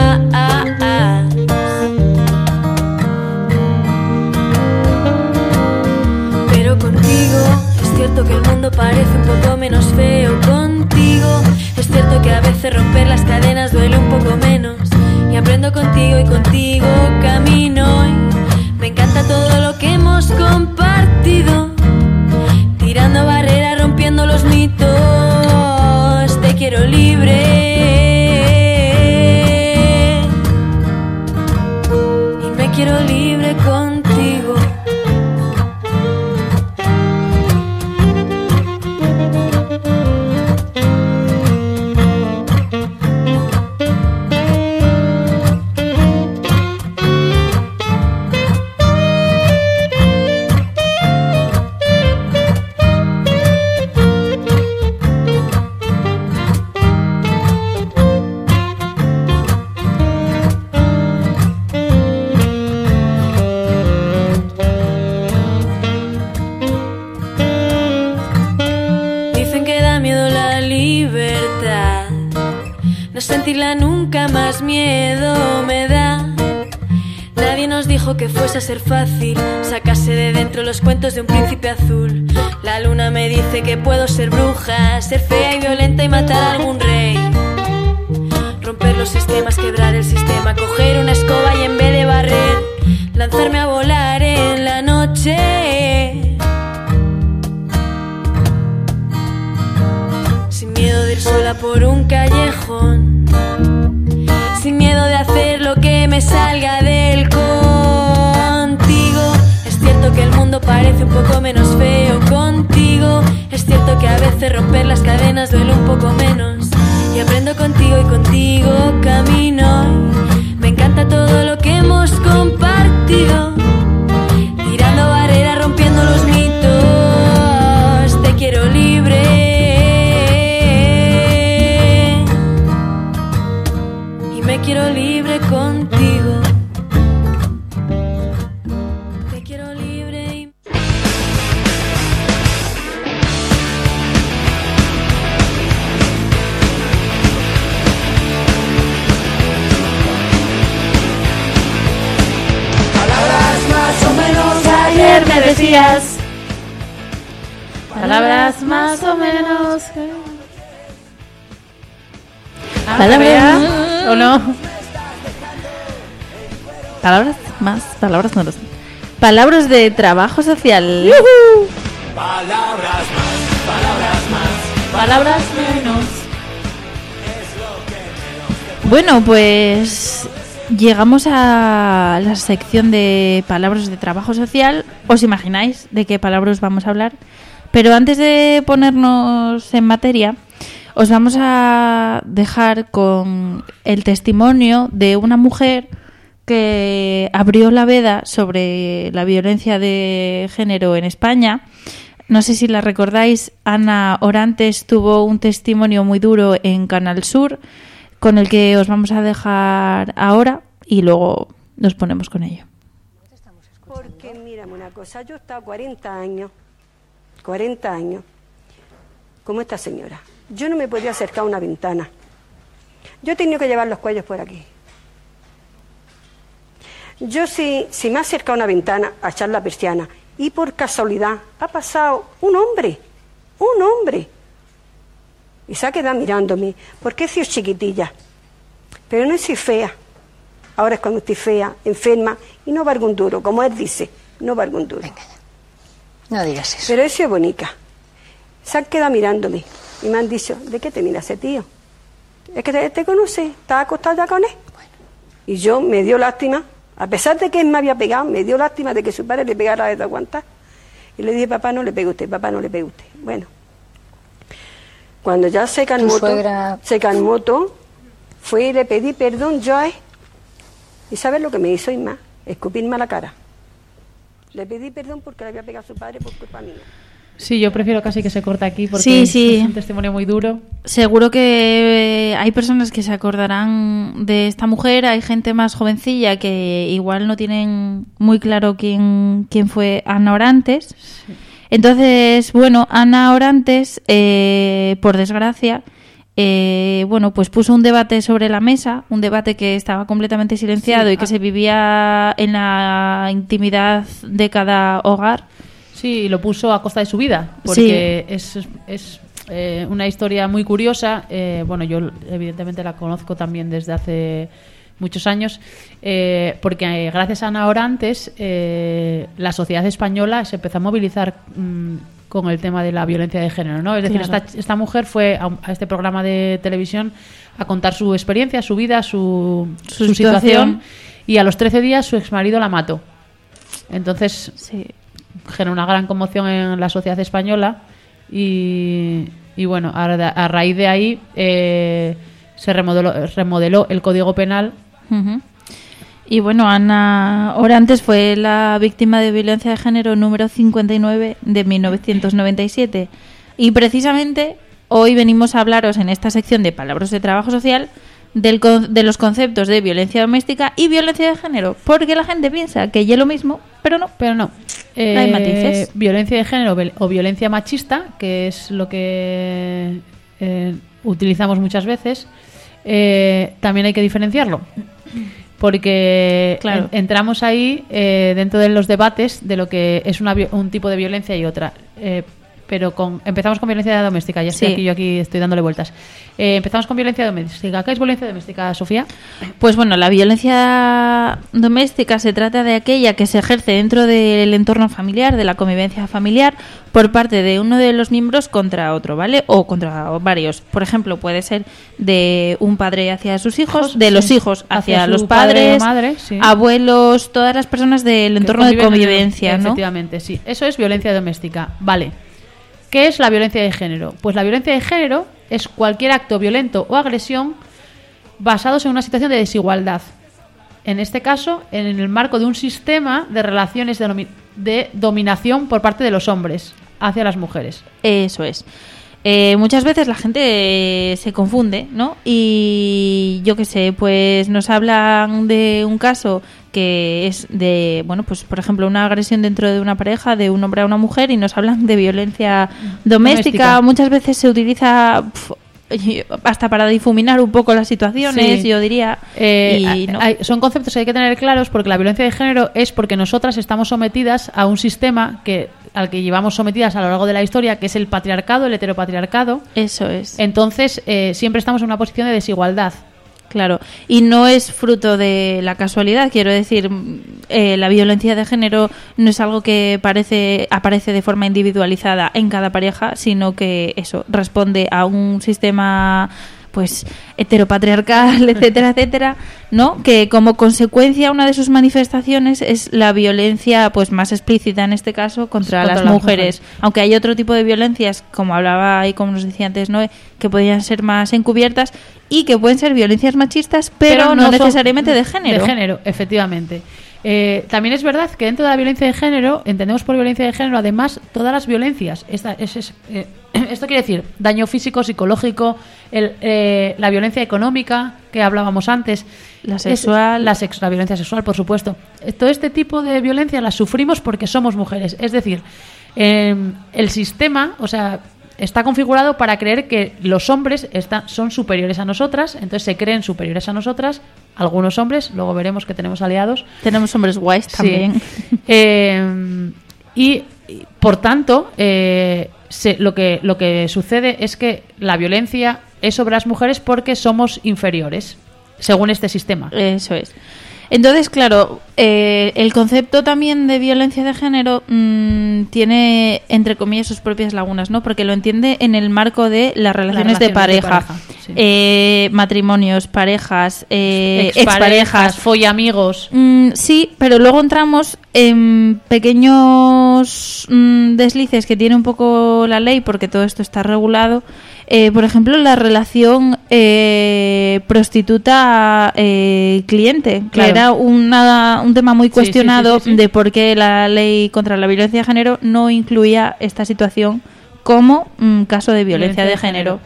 Pero contigo es cierto que el mundo parece un poco menos feo. Contigo es cierto que a veces romper las cadenas duele un poco menos. Y aprendo contigo y contigo camino. Y me encanta todo lo que hemos compartido. Tirando barreras, rompiendo los mitos. Te quiero libre. Y me quiero libre contigo. Dicen que da miedo la libertad. No sentirla nunca más miedo me da. Nadie nos dijo que fuese a ser fácil sacarse de dentro los cuentos de un príncipe azul. La luna me dice que puedo ser bruja, ser fea y violenta y matar a algún rey. Romper los esquemas, quebrar el sistema, coger una escoba y en vez de barrer, lanzarme a volar en la noche. Sin miedo de ir sola por un callejón, sin miedo de hacer lo que me salga del contigo. Es cierto que el mundo parece un poco menos feo contigo. Es cierto que a veces romper las cadenas duele un poco menos. Y aprendo contigo y contigo camino. Me encanta todo lo que hemos compartido. decías palabras más o menos. Palabras ¿O no? Palabras más, palabras no lo sé. Palabras de trabajo social. Palabras más, palabras más, Palabras menos. Bueno, pues llegamos a la sección de palabras de trabajo social. ¿Os imagináis de qué palabras vamos a hablar? Pero antes de ponernos en materia, os vamos a dejar con el testimonio de una mujer que abrió la veda sobre la violencia de género en España. No sé si la recordáis, Ana Orantes tuvo un testimonio muy duro en Canal Sur, con el que os vamos a dejar ahora y luego nos ponemos con ello. Porque mírame una cosa, yo he estado cuarenta años, cuarenta años, como esta señora. Yo no me podía acercar a una ventana. Yo he tenido que llevar los cuellos por aquí. Yo si, si me he acercado a una ventana a echar la persiana y por casualidad ha pasado un hombre, un hombre, y se ha quedado mirándome, porque he sido chiquitilla, pero no he sido fea. Ahora es cuando estoy fea, enferma, y no valgo un duro, como él dice, no valgo un duro. Venga ya, no digas eso. Pero he sido bonita. Se han quedado mirándome y me han dicho, ¿de qué te mira ese tío? Es que te, te conoce, ¿estás acostado ya con él? Bueno. Y yo me dio lástima, a pesar de que él me había pegado, me dio lástima de que su padre le pegara de aguantar. Y le dije, papá, no le pegue usted, papá, no le pegue usted. Bueno, cuando ya se calmó, suegra... se calmó todo, fui y le pedí perdón yo a él. ¿Y sabes lo que me hizo Isma? Escupirme a la cara. Le pedí perdón porque le había pegado a su padre por culpa mía. Sí, yo prefiero casi que se corte aquí porque Sí, sí. es un testimonio muy duro. Seguro que hay personas que se acordarán de esta mujer, hay gente más jovencilla que igual no tienen muy claro quién, quién fue Ana Orantes. Sí. Entonces, bueno, Ana Orantes, eh, por desgracia, eh, bueno, pues puso un debate sobre la mesa, un debate que estaba completamente silenciado Sí, y que ah. se vivía en la intimidad de cada hogar. Sí, y lo puso a costa de su vida, porque es, es eh, una historia muy curiosa. Eh, bueno, yo evidentemente la conozco también desde hace muchos años, eh, porque eh, gracias a Ana Orantes eh, la sociedad española se empezó a movilizar mmm, con el tema de la violencia de género, ¿no? Es decir, Claro. esta, esta mujer fue a, a este programa de televisión a contar su experiencia, su vida, su, Su su situación. situación, y a los trece días su exmarido la mató. Entonces Sí. generó una gran conmoción en la sociedad española y, y bueno, a, a raíz de ahí eh, se remodeló, remodeló el Código Penal. Ujú. Y bueno, Ana Orantes fue la víctima de violencia de género número cincuenta y nueve de mil novecientos noventa y siete. Y precisamente hoy venimos a hablaros en esta sección de Palabras de Trabajo Social del con- de los conceptos de violencia doméstica y violencia de género, porque la gente piensa que ya es lo mismo, pero no. Pero no. Hay matices. Violencia de género vel- o violencia machista, que es lo que eh, utilizamos muchas veces, eh, también hay que diferenciarlo. Porque Claro. en- entramos ahí eh, dentro de los debates de lo que es una vi- un tipo de violencia y otra. Eh, pero con, empezamos con violencia doméstica. Ya estoy Sí. aquí, yo aquí estoy dándole vueltas. Eh, empezamos con violencia doméstica. ¿Qué es violencia doméstica, Sofía? Pues bueno, la violencia doméstica se trata de aquella que se ejerce dentro del entorno familiar, de la convivencia familiar, por parte de uno de los miembros contra otro, ¿vale? O contra varios. Por ejemplo, puede ser de un padre hacia sus hijos, de Sí. los hijos hacia, Hacia su los padre o padres, madre, sí. abuelos, todas las personas del Que entorno de conviven en el- convivencia, ¿no? Efectivamente, sí. Eso es violencia doméstica. Vale. ¿Qué es la violencia de género? Pues la violencia de género es cualquier acto violento o agresión basados en una situación de desigualdad. En este caso, en el marco de un sistema de relaciones de, domi- de dominación por parte de los hombres hacia las mujeres. Eso es. Eh, muchas veces la gente eh, se confunde, ¿no? Y yo qué sé, pues nos hablan de un caso que es de, bueno, pues por ejemplo, una agresión dentro de una pareja, de un hombre a una mujer, y nos hablan de violencia doméstica. Doméstica. Muchas veces se utiliza pf, hasta para difuminar un poco las situaciones, Sí. yo diría. Eh, y no. hay- son conceptos que hay que tener claros porque la violencia de género es porque nosotras estamos sometidas a un sistema que al que llevamos sometidas a lo largo de la historia, que es el patriarcado, el heteropatriarcado. Eso es. Entonces, eh, siempre estamos en una posición de desigualdad. Claro, y no es fruto de la casualidad, quiero decir, eh, la violencia de género no es algo que parece, aparece de forma individualizada en cada pareja, sino que eso responde a un sistema pues heteropatriarcal, etcétera, etcétera, ¿no? Que como consecuencia una de sus manifestaciones es la violencia pues más explícita en este caso contra, Contra las, las mujeres. mujeres. Aunque hay otro tipo de violencias, como hablaba y como nos decía antes Noé, que podrían ser más encubiertas y que pueden ser violencias machistas, pero, no, son necesariamente de género. De género, efectivamente. Eh, también es verdad que dentro de la violencia de género, entendemos por violencia de género, además, todas las violencias. Esta, es, es, eh, esto quiere decir daño físico, psicológico, el, eh, la violencia económica que hablábamos antes. La Es- sexual. la, sex- la violencia sexual, por supuesto. Eh, Todo este tipo de violencia la sufrimos porque somos mujeres. Es decir, eh, el sistema, o sea, está configurado para creer que los hombres están, son superiores a nosotras, entonces se creen superiores a nosotras, algunos hombres, luego veremos que tenemos aliados. Tenemos hombres guays Sí. también. Eh, y, y, por tanto, eh, se- lo, que, lo que sucede es que la violencia es sobre las mujeres porque somos inferiores, según este sistema. Eso es. Entonces, claro, eh, el concepto también de violencia de género mmm, tiene, entre comillas, sus propias lagunas, ¿no? Porque lo entiende en el marco de las relaciones, de relaciones de pareja, pareja, sí. eh, matrimonios, parejas, eh, Exparejas, exparejas. follamigos. Mm, sí, pero luego entramos en pequeños mm, deslices que tiene un poco la ley, porque todo esto está regulado. Eh, por ejemplo, la relación eh, prostituta-cliente, que Claro. era una, un tema muy Sí, sí, cuestionado sí, sí, sí. de por qué la ley contra la violencia de género no incluía esta situación como mm, caso de violencia, de género.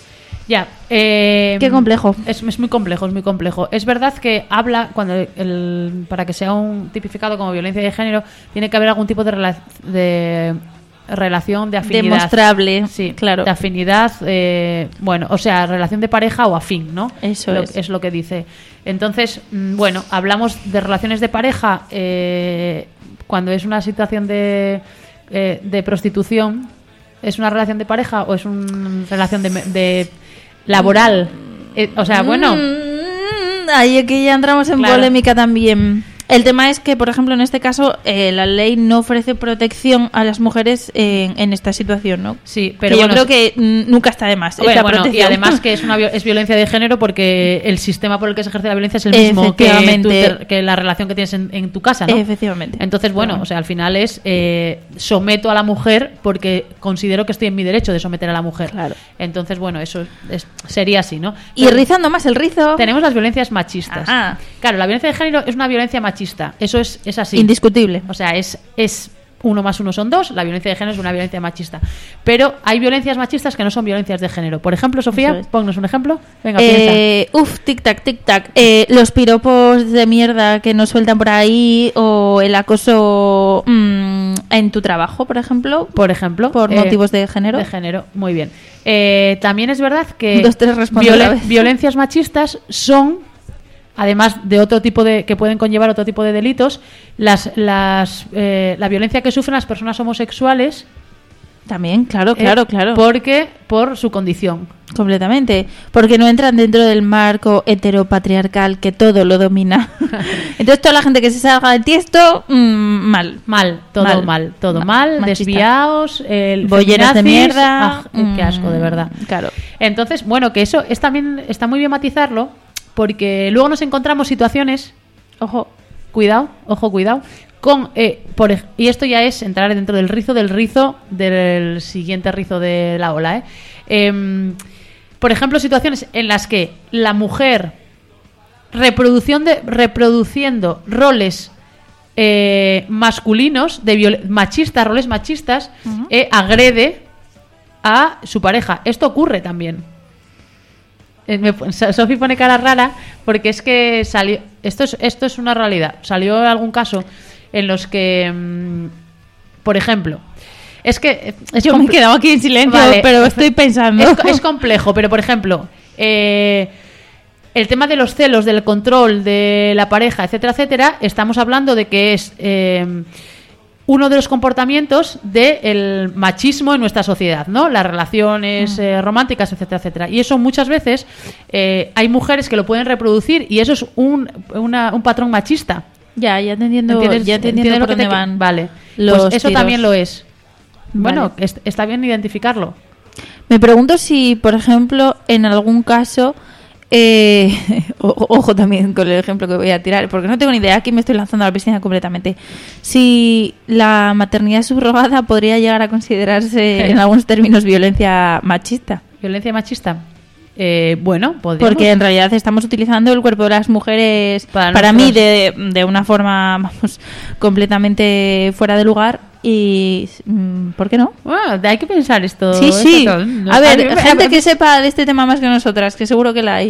Ya. eh, Qué complejo. Es, es muy complejo, es muy complejo. Es verdad que habla, cuando el, para que sea un tipificado como violencia de género, tiene que haber algún tipo de, rela- de relación de afinidad. Demostrable, Sí, claro. de afinidad, eh, bueno, o sea, relación de pareja o afín, ¿no? Eso Lo- es. lo que dice. Entonces, mm, bueno, hablamos de relaciones de pareja eh, cuando es una situación de, eh, de prostitución. ¿Es una relación de pareja o es una relación de, de laboral? Eh, o sea, bueno, Mm, ahí aquí ya entramos en Claro. polémica también. El tema es que, por ejemplo, en este caso, eh, la ley no ofrece protección a las mujeres en, en esta situación, ¿no? sí, Pero pero yo bueno, creo que mm, nunca está de más. Bueno, esa bueno, y protección. además que es una vi- es violencia de género porque el sistema por el que se ejerce la violencia es el mismo que, Efectivamente. tu ter- que la relación que tienes en, en tu casa, ¿no? Efectivamente. Entonces, bueno, Efectivamente. o sea, al final es eh, someto a la mujer porque considero que estoy en mi derecho de someter a la mujer. Claro. Entonces, bueno, eso es- sería así, ¿no? Y Pero rizando más el rizo. tenemos las violencias machistas. Ajá. Claro, la violencia de género es una violencia machista. Eso es, es así. Indiscutible. O sea, es, es uno más uno son dos. La violencia de género es una violencia machista. Pero hay violencias machistas que no son violencias de género. Por ejemplo, Sofía, Eso es. ponnos un ejemplo. Venga, piensa. Eh, uf, tic tac, tic tac. Eh, los piropos de mierda que nos sueltan por ahí o el acoso mm, en tu trabajo, por ejemplo, Por ejemplo. por eh, motivos de género. De género, muy bien. Eh, también es verdad que Dos, tres, responde a la vez. violencias machistas son, además de otro tipo de que pueden conllevar otro tipo de delitos, las, las, eh, la violencia que sufren las personas homosexuales. También, claro, eh, claro, claro. Porque por su condición. Completamente. Porque no entran dentro del marco heteropatriarcal que todo lo domina. Entonces, toda la gente que se salga de tiesto, mm, mal. Mal, todo mal, Mal. todo Ma- mal, machista. desviados, el Bolleras de feminazis. mierda. Ah, qué asco, de mm, verdad. Claro. Entonces, bueno, que eso es también está muy bien matizarlo, porque luego nos encontramos situaciones, ojo, cuidado, ojo, cuidado, con eh, por, ej- y esto ya es entrar dentro del rizo del rizo del siguiente rizo de la ola, ¿eh? Em, por ejemplo, situaciones en las que la mujer reproducción de, reproduciendo roles eh, masculinos, de viol- machistas, roles machistas, Ujú. eh, agrede a su pareja. Esto ocurre también. Eh, me pon- So- Sofi pone cara rara porque es que salió. Esto es, esto es una realidad. Salió algún caso en los que, mm, por ejemplo, Es que es Yo compl- me he quedado aquí en silencio, Vale. pero estoy pensando. Es, es complejo, pero por ejemplo, eh, el tema de los celos, del control de la pareja, etcétera, etcétera, estamos hablando de que es eh, uno de los comportamientos del machismo en nuestra sociedad, ¿no? Las relaciones eh, románticas, etcétera, etcétera. Y eso muchas veces eh, hay mujeres que lo pueden reproducir y eso es un, una- un patrón machista. Ya, ya te entiendo, ¿Entiendes? ya te ¿Entiendes entiendo lo por que dónde te- van. Vale, los pues eso tiros. también lo es. Bueno, Vale. es- está bien identificarlo. Me pregunto si, por ejemplo, en algún caso, eh, o- ojo también con el ejemplo que voy a tirar, porque no tengo ni idea, aquí me estoy lanzando a la piscina completamente. Si la maternidad subrogada podría llegar a considerarse en algunos términos violencia machista. ¿Violencia machista? Eh, bueno, podríamos. Porque en realidad estamos utilizando el cuerpo de las mujeres, Para para, mí, nosotros. de, de una forma, vamos, completamente fuera de lugar. Y, mm, ¿por qué no? Ah, hay que pensar esto. Sí, sí. esto todo. A ver, mí me- gente que sepa de este tema más que nosotras, que seguro que la hay,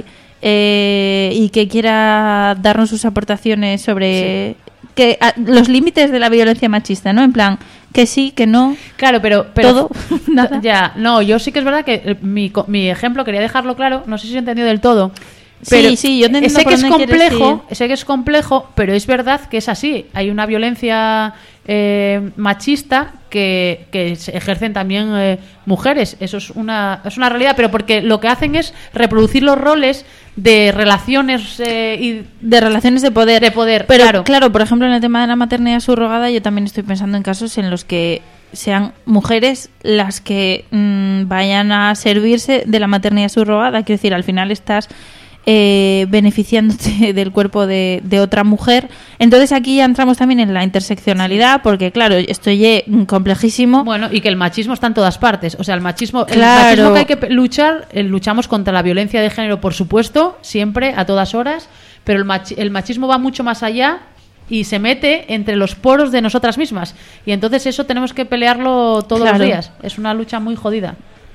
eh, y que quiera darnos sus aportaciones sobre que a- los límites de la violencia machista, ¿no? En plan, que sí, que no, Claro, pero, pero todo, nada. Ya, no, yo sí que es verdad que eh, mi, co- mi ejemplo quería dejarlo claro, no sé si he entendido del todo. Pero Sí, sí, yo te entiendo sé por que es dónde quieres complejo, sé que es complejo, pero es verdad que es así. Hay una violencia eh, machista que, que se ejercen también eh, mujeres. Eso es una es una realidad, pero porque lo que hacen es reproducir los roles de relaciones eh, y De relaciones de poder. de poder. Pero claro. claro. por ejemplo, en el tema de la maternidad subrogada, yo también estoy pensando en casos en los que sean mujeres las que mm, vayan a servirse de la maternidad subrogada. Quiero decir, al final estás eh, beneficiándote del cuerpo de, de otra mujer. Entonces aquí ya entramos también en la interseccionalidad, porque claro, esto ya es complejísimo. Bueno, y que el machismo está en todas partes. O sea, el machismo, el Claro. machismo que hay que pe- luchar, eh, luchamos contra la violencia de género, por supuesto, siempre, a todas horas, pero el, machi- el machismo va mucho más allá y se mete entre los poros de nosotras mismas. Y entonces eso tenemos que pelearlo todos Claro. los días. Es una lucha muy jodida.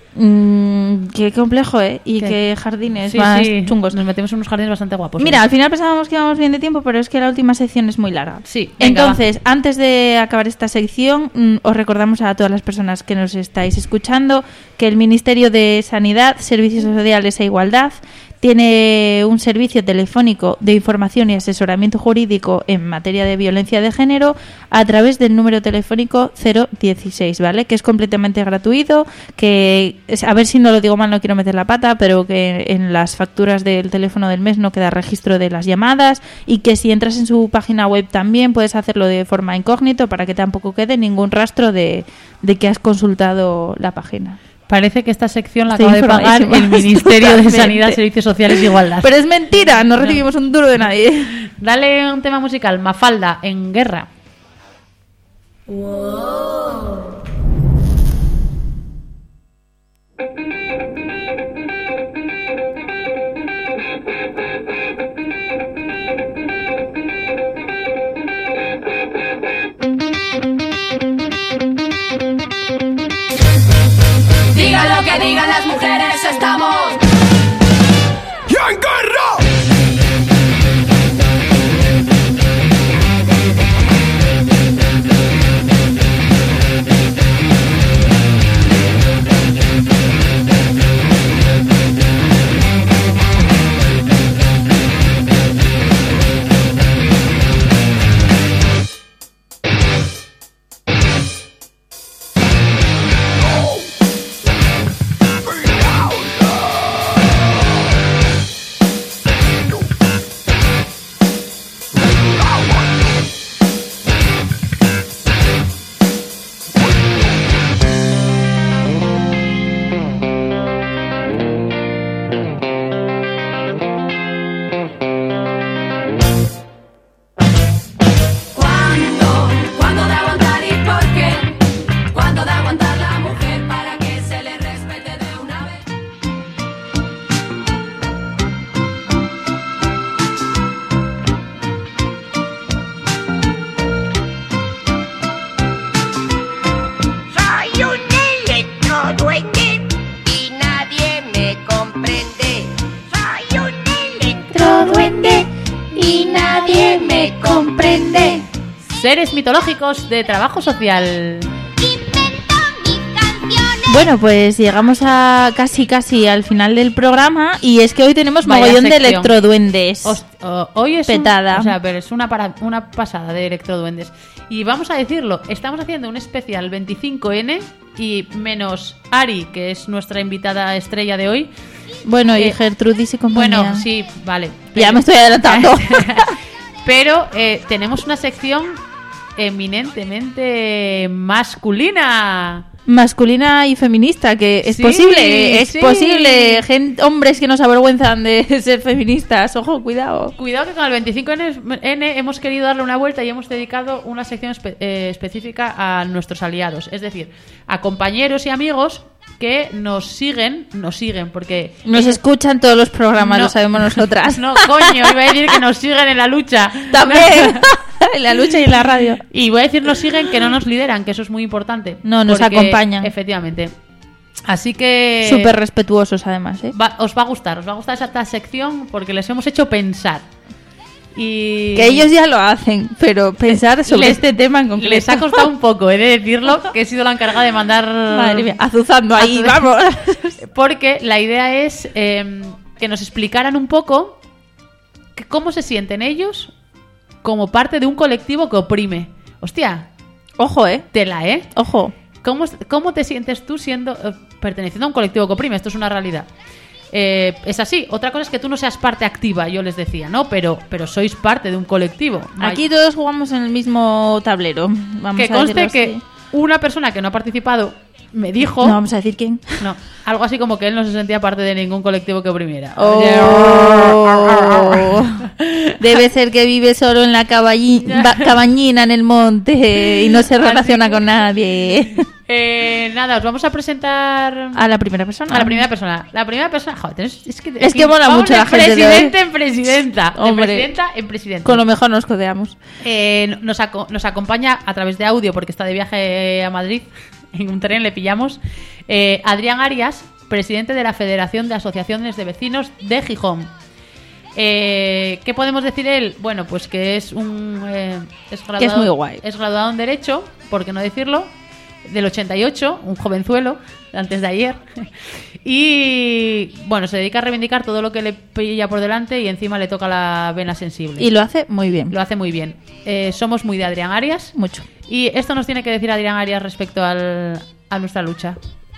Mm, qué complejo, ¿eh? Y ¿Qué? qué jardines Sí, más sí, chungos. nos metemos en unos jardines bastante guapos. Mira, ¿eh? al final pensábamos que íbamos bien de tiempo, pero es que la última sección es muy larga. Sí, venga, Entonces, antes de acabar esta sección, mm, os recordamos a todas las personas que nos estáis escuchando que el Ministerio de Sanidad, Servicios Sociales e Igualdad tiene un servicio telefónico de información y asesoramiento jurídico en materia de violencia de género a través del número telefónico cero dieciséis, ¿vale? Que es completamente gratuito, que es- a ver si no lo digo mal, no quiero meter la pata, pero que en las facturas del teléfono del mes no queda registro de las llamadas y que si entras en su página web también puedes hacerlo de forma incógnito para que tampoco quede ningún rastro de, de que has consultado la página. Parece que esta sección la Estoy acaba de pagar el informadísima. Ministerio de Totalmente. Sanidad, Servicios Sociales e Igualdad. Pero es mentira, no recibimos un duro de nadie. Dale un tema musical, Mafalda, en Guerra. Diga lo que digan las mujeres, estamos. ¡Y en guerra! ¿Cuándo? ¿Cuándo de aguantar y por qué? ¿Cuándo de aguantar la mujer para que se le respete de una vez? Soy un electroduende y nadie me comprende. Soy un electroduende y nadie me comprende. Seres mitológicos de trabajo social. Invento Bueno, pues llegamos a casi casi al final del programa y es que hoy tenemos Vaya mogollón de sección. electroduendes. Host- oh, hoy es Petada. Un, o sea, pero es una, para, una pasada de electroduendes. Y vamos a decirlo, estamos haciendo un especial veinticinco ene y menos Ari, que es nuestra invitada estrella de hoy. Bueno, y Eh, Gertrudis y compañía. Bueno, sí, vale. Ya me estoy adelantando. Pero eh, tenemos una sección eminentemente masculina. Masculina y feminista, que es Sí, posible, es sí. posible. Gen- hombres que no se avergüenzan de ser feministas. Ojo, cuidado. Cuidado que con el veinticinco ene hemos querido darle una vuelta y hemos dedicado una sección espe- eh, específica a nuestros aliados, es decir, a compañeros y amigos que nos siguen, nos siguen porque Nos ellos- escuchan todos los programas, No. lo sabemos nosotras. No, coño, iba a decir que nos siguen en la lucha. También. En la lucha y en la radio. Y voy a decir nos siguen, que no nos lideran, que eso es muy importante. No, nos Porque, acompañan. Efectivamente. Así que Súper respetuosos, además, ¿eh? va- os va a gustar, os va a gustar esta sección porque les hemos hecho pensar. Y Que ellos ya lo hacen, pero pensar sobre Les- este tema en concreto. les ha costado un poco, he de decirlo, que he sido la encargada de mandar... Madre mía, azuzando ahí, Azu- vamos. Porque la idea es eh, que nos explicaran un poco que cómo se sienten ellos como parte de un colectivo que oprime. Hostia, Ojo, ¿eh? tela, ¿eh? Ojo. ¿Cómo, cómo te sientes tú siendo eh, perteneciendo a un colectivo que oprime? Esto es una realidad. Eh, es así. Otra cosa es que tú no seas parte activa, yo les decía, ¿no? Pero, pero sois parte de un colectivo. Aquí todos jugamos en el mismo tablero. Vamos que a conste decirlo que así. una persona que no ha participado me dijo... No vamos a decir quién. No, algo así como que él no se sentía parte de ningún colectivo que oprimiera. Oh. Debe ser que vive solo en la caballi- ba- cabañina en el monte y no se Así relaciona que- con nadie. Eh, nada, os vamos a presentar A la primera persona. a la primera persona. La primera persona, joder, tenés- es que, Es que mola vamos mucho de la gente de presidente en presidenta, Hombre. de presidenta en presidenta. Con lo mejor nos codeamos. Eh, nos, aco- nos acompaña a través de audio porque está de viaje a Madrid. En un tren le pillamos. eh, Adrián Arias, presidente de la Federación de Asociaciones de Vecinos de Gijón. Eh, ¿Qué podemos decir él? Bueno, pues que es un eh, es graduado, Que es muy guay. es graduado en Derecho, por qué no decirlo, del ochenta y ocho, un jovenzuelo, antes de ayer. Y bueno, se dedica a reivindicar todo lo que le pilla por delante y encima le toca la vena sensible. Y lo hace muy bien. Lo hace muy bien. Eh, somos muy de Adrián Arias. Mucho. Y esto nos tiene que decir Adrián Arias respecto al, a nuestra lucha.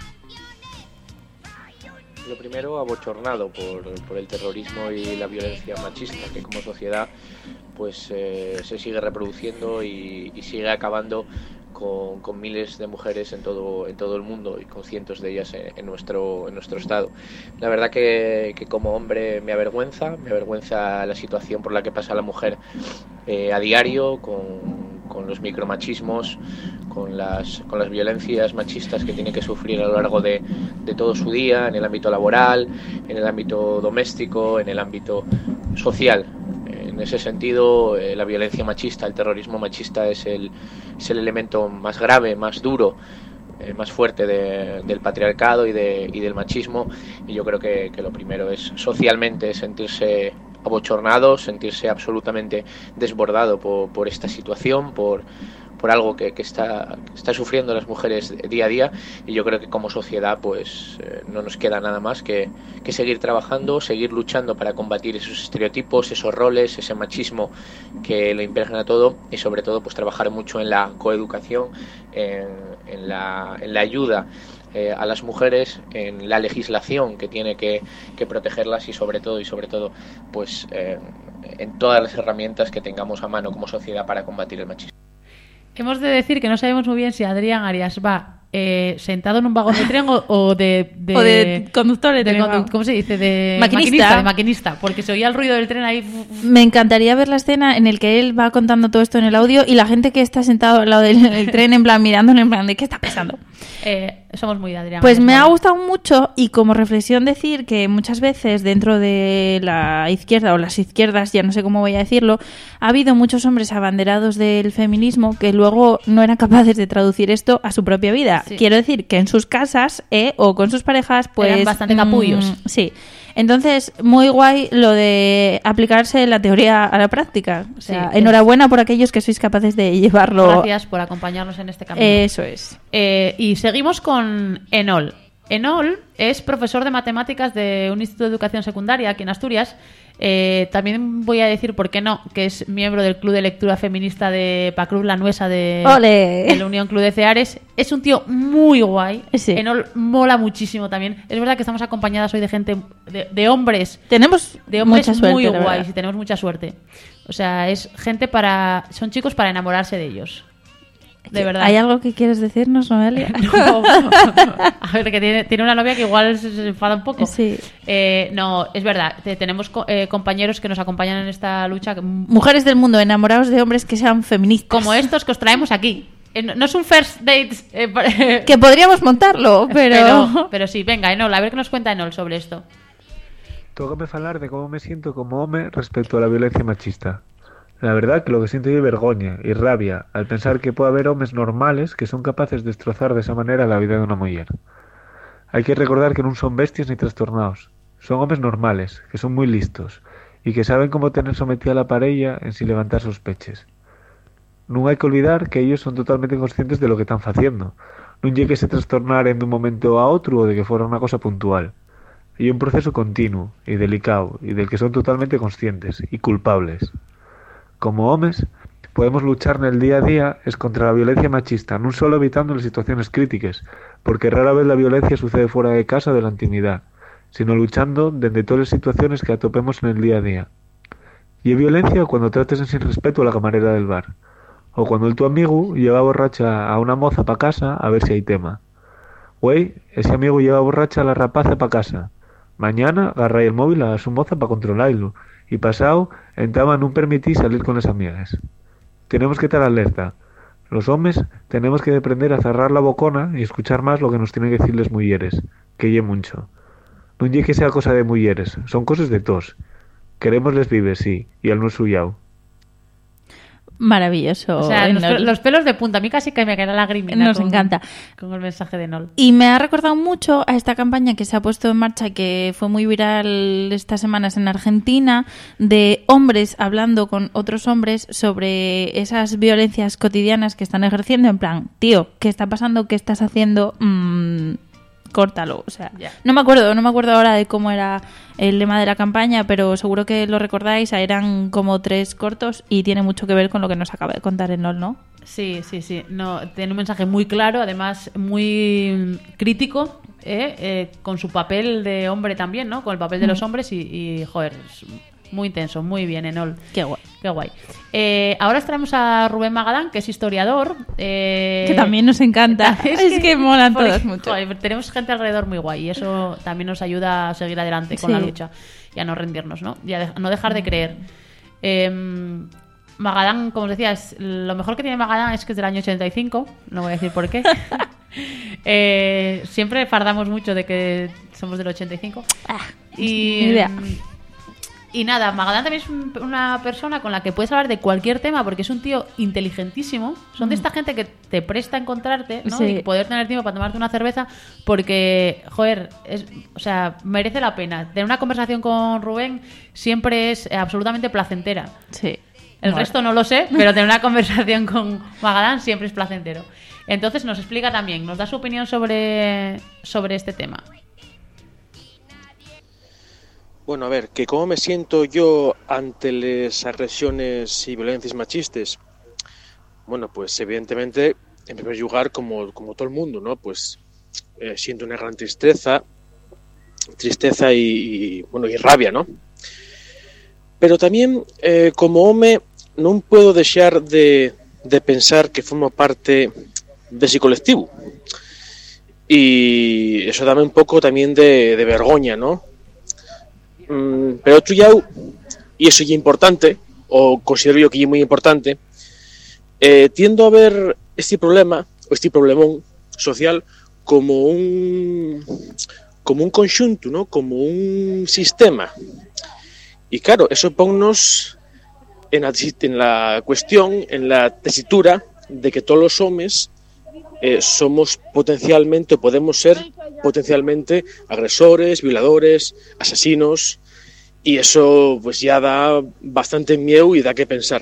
Lo primero, abochornado por, por el terrorismo y la violencia machista que como sociedad pues eh, se sigue reproduciendo y, y sigue acabando con, con miles de mujeres en todo en todo el mundo y con cientos de ellas en, en nuestro en nuestro estado. La verdad que, que como hombre me avergüenza, me avergüenza la situación por la que pasa la mujer eh, a diario, con, con los micromachismos, con las con las violencias machistas que tiene que sufrir a lo largo de, de todo su día, en el ámbito laboral, en el ámbito doméstico, en el ámbito social. En ese sentido, eh, la violencia machista, el terrorismo machista es el, es el elemento más grave, más duro, eh, más fuerte de, del patriarcado y, de, y del machismo. Y yo creo que, que lo primero es socialmente sentirse abochornado, sentirse absolutamente desbordado por, por esta situación, por, por algo que, que, está, que está sufriendo las mujeres día a día. Y yo creo que como sociedad pues eh, no nos queda nada más que, que seguir trabajando, seguir luchando para combatir esos estereotipos, esos roles, ese machismo que lo impregna todo, y sobre todo pues trabajar mucho en la coeducación, en, en, la, en la ayuda eh, a las mujeres, en la legislación que tiene que, que protegerlas, y sobre todo y sobre todo pues eh, en todas las herramientas que tengamos a mano como sociedad para combatir el machismo. Hemos de decir que no sabemos muy bien si Adrián Arias va eh, sentado en un vagón de tren o, o de, de... O de conductor de de tren, condu- vamos. ¿Cómo se dice? De Maquinista. De maquinista, porque se oía el ruido del tren ahí. Me encantaría ver la escena en el que él va contando todo esto en el audio y la gente que está sentado al lado del del tren en plan mirándole en plan de ¿qué está pasando? Eh, somos muy de Adrián Pues Arias, me ha ¿no? gustado mucho, y como reflexión decir que muchas veces dentro de la izquierda o las izquierdas, ya no sé cómo voy a decirlo, ha habido muchos hombres abanderados del feminismo que luego no eran capaces de traducir esto a su propia vida. Sí. Quiero decir que en sus casas eh, o con sus parejas pues Eran bastante capullos. mm, sí. Entonces, muy guay lo de aplicarse la teoría a la práctica. O sea, Sí, enhorabuena por aquellos que sois capaces de llevarlo. Gracias por acompañarnos en este camino. Eso es. Eh, y seguimos con Enol. Enol es profesor de matemáticas de un instituto de educación secundaria aquí en Asturias. Eh, también voy a decir, ¿por qué no?, que es miembro del Club de Lectura Feminista de Pacruz La Nuesa de, ¡Ole! de la Unión Club de Ceares. Es un tío muy guay. Sí. Enol mola muchísimo también. Es verdad que estamos acompañadas hoy de gente, de, de hombres. Tenemos de hombres mucha suerte, muy la guays verdad. y tenemos mucha suerte. O sea, es gente para... Son chicos para enamorarse de ellos. De verdad. ¿Hay algo que quieres decirnos, Noelia? No. A ver, que tiene, tiene una novia que igual se, se enfada un poco. Sí. Eh, no, es verdad. Te- tenemos co- eh, compañeros que nos acompañan en esta lucha. que- Mujeres del mundo, enamorados de hombres que sean feministas. Como estos que os traemos aquí. Eh, no, no es un first date. eh, pa- Que podríamos montarlo, pero... pero, pero sí, venga, Enol, a ver qué nos cuenta Enol sobre esto. Tócame falar de como me siento como home respecto a la violencia machista. La verdad que lo que siento é vergoña e rabia al pensar que pode haber homes normales que son capaces de destrozar de esa manera la vida de una muller. Hai que recordar que non son bestias ni trastornados. Son homes normales, que son moi listos e que saben como tener sometida a la parella en sin levantar sospeches. Non hai que olvidar que ellos son totalmente conscientes de lo que están facendo. Non lle que se trastornaren dun momento a outro ou de que fora unha cosa puntual. É un proceso continuo e delicado e del que son totalmente conscientes e culpables. Como homes, podemos luchar en el día a día es contra la violencia machista, no solo evitando las situaciones críticas, porque rara vez la violencia sucede fuera de casa o de la intimidad, sino luchando desde todas las situaciones que atopemos en el día a día. Y es violencia cuando trates en sin respeto a la camarera del bar, o cuando el tu amigo lleva borracha a una moza pa casa a ver si hay tema. Güey, ese amigo lleva borracha a la rapaza pa casa. Mañana agarra el móvil a su moza pa controlarlo. Y pasado, entraba no permití salir con las amigas. Tenemos que estar alerta. Los hombres tenemos que aprender a cerrar la bocona y escuchar más lo que nos tienen que decir las mujeres, que lle mucho. No lle que sea cosa de mujeres, son cosas de tos. Queremos les vives, sí, y al no suyao. Maravilloso. O sea, Enol. los, los pelos de punta. A mí casi que me cae la lagrimita. Nos con- encanta. Con el mensaje de Enol. Y me ha recordado mucho a esta campaña que se ha puesto en marcha, que fue muy viral estas semanas en Argentina, de hombres hablando con otros hombres sobre esas violencias cotidianas que están ejerciendo, en plan, tío, ¿qué está pasando? ¿Qué estás haciendo? Mm, córtalo. O sea, Ya. no me acuerdo, no me acuerdo ahora de cómo era el lema de la campaña, pero seguro que lo recordáis, eran como tres cortos y tiene mucho que ver con lo que nos acaba de contar Enol, ¿no? Sí, sí, sí. No, tiene un mensaje muy claro, además muy crítico, ¿eh? Eh, con su papel de hombre también, ¿no? Con el papel de los hombres y, y, joder, es muy intenso, muy bien, Enol. Qué guay. Qué guay. Eh, ahora os traemos a Rubén Magadán, que es historiador. eh, Que también nos encanta. Es que molan porque, todas mucho. joder, tenemos gente alrededor muy guay y eso también nos ayuda a seguir adelante con Sí. la lucha y a no rendirnos, ¿no? Y a de- no dejar de creer. Eh, Magadán, como os decía, es, lo mejor que tiene Magadán es que es del año ochenta y cinco, no voy a decir por qué. Eh, siempre fardamos mucho de que somos del ochenta y cinco. y, ni idea. y nada, Magadán también es un- una persona con la que puedes hablar de cualquier tema porque es un tío inteligentísimo. Son de esta gente que te presta a encontrarte, ¿no? Sí. Y poder tener tiempo para tomarte una cerveza porque, joder, es, o sea, merece la pena. Tener una conversación con Rubén siempre es eh, absolutamente placentera. Sí. El Mola. resto no lo sé, pero tener una conversación con Magadán siempre es placentero. Entonces nos explica también, nos da su opinión sobre, sobre este tema. Bueno, a ver, que cómo me siento yo ante las agresiones y violencias machistas. Bueno, pues evidentemente, en primer lugar, como, como todo el mundo, ¿no? Pues eh, siento una gran tristeza, tristeza y, y, bueno, y rabia, ¿no? Pero también, eh, como home, no puedo dejar de, de pensar que formo parte de ese colectivo. Y eso dame un poco también de, de vergüenza, ¿no? Mm, pero otro ya, y eso ya es importante, o considero yo que ya es muy importante, eh, tiendo a ver este problema, o este problemón social, como un como un conjunto, ¿no? Como un sistema. Y claro, eso ponnos en la, en la cuestión, en la tesitura de que todos los hombres eh, somos potencialmente, podemos ser potencialmente agresores, violadores, asesinos, y eso pues ya da bastante miedo y da que pensar.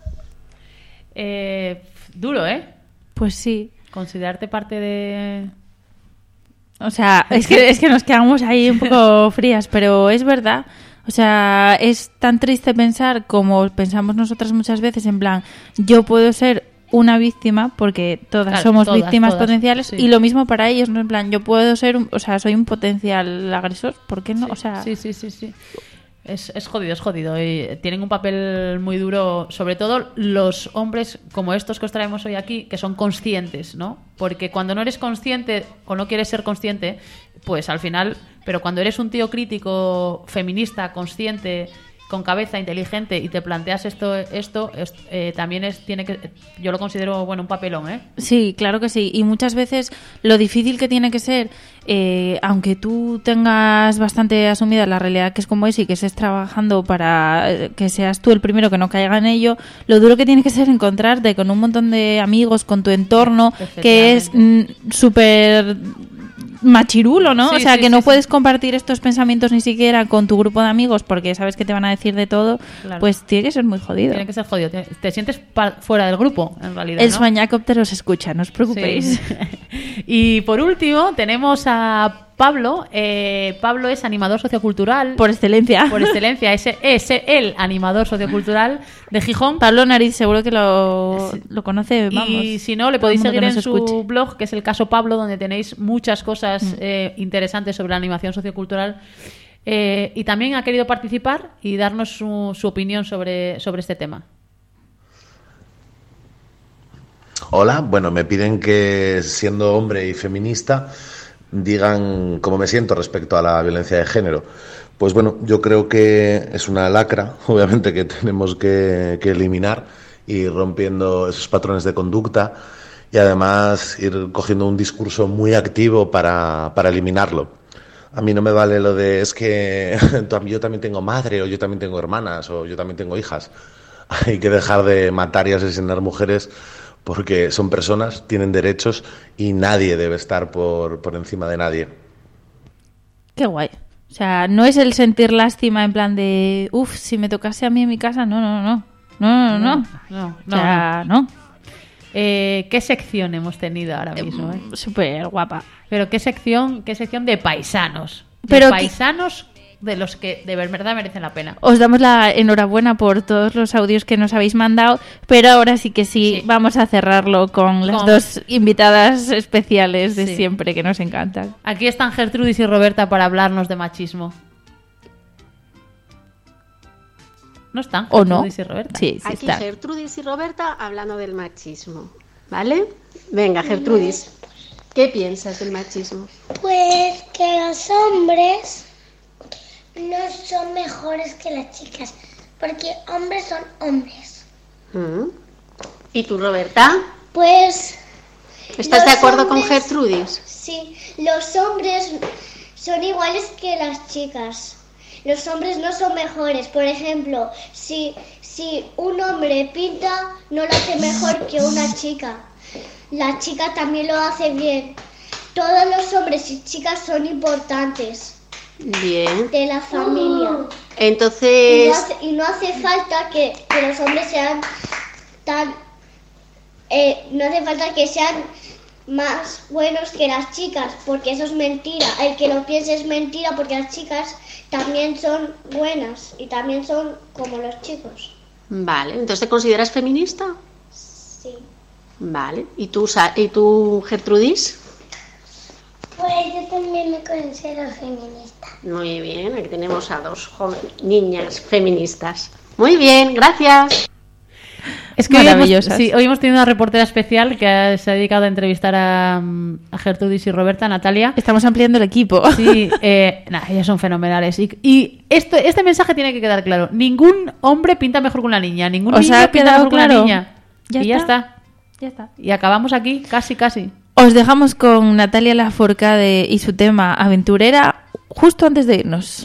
Eh, duro, ¿eh? Pues sí. Considerarte parte de... O sea, es que, es que nos quedamos ahí un poco frías, pero es verdad. O sea, es tan triste pensar como pensamos nosotras muchas veces, en plan, yo puedo ser una víctima, porque todas Claro, somos todas, víctimas todas, potenciales, sí. y lo mismo para ellos, ¿no? En plan, yo puedo ser, un, o sea, soy un potencial agresor, ¿por qué no? Sí, O sea, sí, sí, sí, sí. Es, es jodido, es jodido. Y tienen un papel muy duro, sobre todo los hombres como estos que os traemos hoy aquí, que son conscientes, ¿no? Porque cuando no eres consciente o no quieres ser consciente, pues al final... Pero cuando eres un tío crítico, feminista, consciente, con cabeza, inteligente, y te planteas esto, esto es, eh, también es tiene que... Yo lo considero, bueno, un papelón, ¿eh? sí, claro que sí. Y muchas veces lo difícil que tiene que ser, eh, aunque tú tengas bastante asumida la realidad que es como es y que estés trabajando para eh, que seas tú el primero que no caiga en ello, lo duro que tiene que ser encontrarte con un montón de amigos, con tu entorno, que es mm, súper... machirulo, ¿no? Sí, o sea, sí, que sí, no sí. puedes compartir estos pensamientos ni siquiera con tu grupo de amigos porque sabes que te van a decir de todo, Claro. pues tiene que ser muy jodido. Tiene que ser jodido. Te, te sientes pa- fuera del grupo, en realidad, El ¿no? Soñacóptero os escucha, no os preocupéis. Sí. Y por último tenemos a Pablo. Eh, Pablo es animador sociocultural. Por excelencia. Por excelencia. Ese es el animador sociocultural de Gijón. Pablo Nariz seguro que lo, lo conoce, vamos. Y si no, le todo el podéis mundo seguir que en nos su escuche. blog, que es el caso Pablo, donde tenéis muchas cosas Mm. eh, interesantes sobre la animación sociocultural. Eh, y también ha querido participar y darnos su, su opinión sobre, sobre este tema. Hola, bueno, me piden que, siendo hombre y feminista, digan cómo me siento respecto a la violencia de género. Pues bueno, yo creo que es una lacra, obviamente, que tenemos que, que eliminar, y rompiendo esos patrones de conducta, y además ir cogiendo un discurso muy activo para, para eliminarlo. A mí no me vale lo de es que yo también tengo madre, o yo también tengo hermanas, o yo también tengo hijas. Hay que dejar de matar y asesinar mujeres, porque son personas, tienen derechos, y nadie debe estar por, por encima de nadie. Qué guay. O sea, no es el sentir lástima en plan de, uff, si me tocase a mí en mi casa, no, no, no. No, no, no. No, O sea, no. Eh, ¿Qué sección hemos tenido ahora mismo? Eh? Súper guapa. Pero ¿qué sección, qué sección de paisanos? De Pero que- paisanos de los que de verdad merecen la pena. Os damos la enhorabuena por todos los audios que nos habéis mandado, pero ahora sí que sí, Sí. vamos a cerrarlo con las Con- dos invitadas especiales de Sí. siempre que nos encantan. Aquí están Gertrudis y Roberta para hablarnos de machismo. ¿No están ¿O no? Gertrudis y Roberta? Sí, sí Aquí está. Gertrudis y Roberta hablando del machismo, ¿vale? Venga, Gertrudis, ¿qué piensas del machismo? Pues que los hombres no son mejores que las chicas, porque hombres son hombres. ¿Mm? ¿Y tú, Roberta? Pues... ¿Estás de los acuerdo con hombres- Gertrudis? Sí, los hombres son iguales que las chicas. Los hombres no son mejores. Por ejemplo, si, si un hombre pinta, no lo hace mejor que una chica. La chica también lo hace bien. Todos los hombres y chicas son importantes Bien. de la familia. Y no Entonces, hace, y no hace falta que, que los hombres sean tan... eh, no hace falta que sean más buenos que las chicas, porque eso es mentira. El que lo piense es mentira, porque las chicas también son buenas y también son como los chicos. vale, entonces ¿te consideras feminista? Sí. Vale. ¿Y tú, Sa- ¿y tú Gertrudis? Pues yo también me considero feminista. Muy bien, aquí tenemos a dos joven- niñas feministas. Muy bien, gracias. Es que hoy hemos, Maravillosas. sí, hoy hemos tenido una reportera especial que ha- se ha dedicado a entrevistar a, mm, a Gertrudis y Roberta, Natalia. Estamos ampliando el equipo. Sí, eh, nah, ellas son fenomenales. Y, y esto, este mensaje tiene que quedar claro. Ningún hombre pinta mejor que una niña. Ningún ¿Os niño ha pinta quedado mejor que una claro? niña. Ya y ya está. está. Ya está. Y acabamos aquí, casi, casi. Os dejamos con Natalia Lafourcade y su tema Aventurera justo antes de irnos.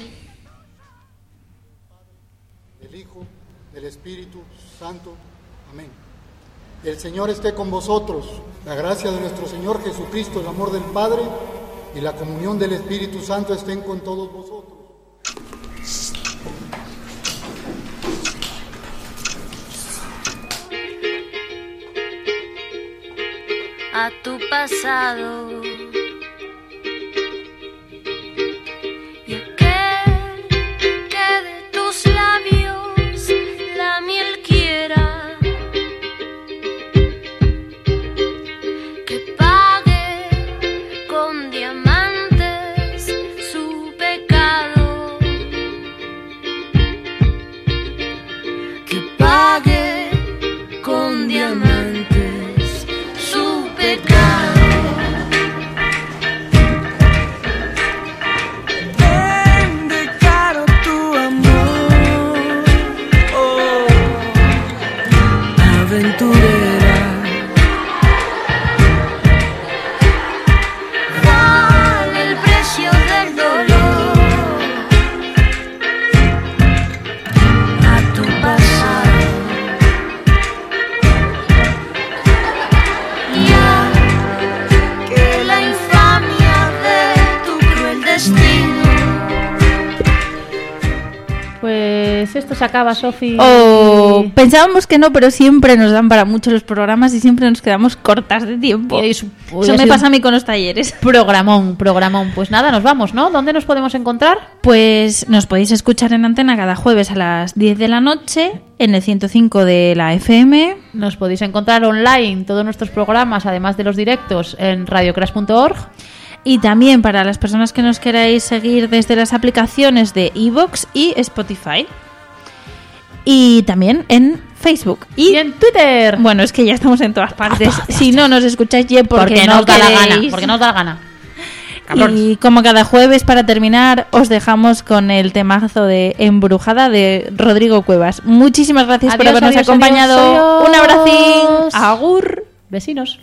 Del Hijo, del Espíritu Santo. Amén. El Señor esté con vosotros. La gracia de nuestro Señor Jesucristo, el amor del Padre y la comunión del Espíritu Santo estén con todos vosotros. A tu pasado y aquel que de tus labios la miel quiera, que pague con diamantes su pecado, que pague con diamantes pecado. Vende caro tu amor, oh, aventurera. ¿Cuál el precio del dolor? A tu pasado. Pues esto se acaba, Sofi. Oh, pensábamos que no, pero siempre nos dan para mucho los programas y siempre nos quedamos cortas de tiempo. Y eso eso me pasa a mí con los talleres. Programón, programón. Pues nada, nos vamos, ¿no? ¿Dónde nos podemos encontrar? Pues nos podéis escuchar en antena cada jueves a las diez de la noche en el ciento cinco de la F M. Nos podéis encontrar online todos nuestros programas, además de los directos, en radiocrash punto org. Y también para las personas que nos queráis seguir desde las aplicaciones de iVoox y Spotify. Y también en Facebook. Y, y en Twitter. Bueno, es que ya estamos en todas partes. Si no nos escucháis, ya porque, porque no nos da la queréis. gana. Porque nos da la gana. Cabrones. Y como cada jueves, para terminar, os dejamos con el temazo de Embrujada de Rodrigo Cuevas. Muchísimas gracias adiós, por habernos adiós, acompañado. Adiós. Un abracín. Agur. Vecinos.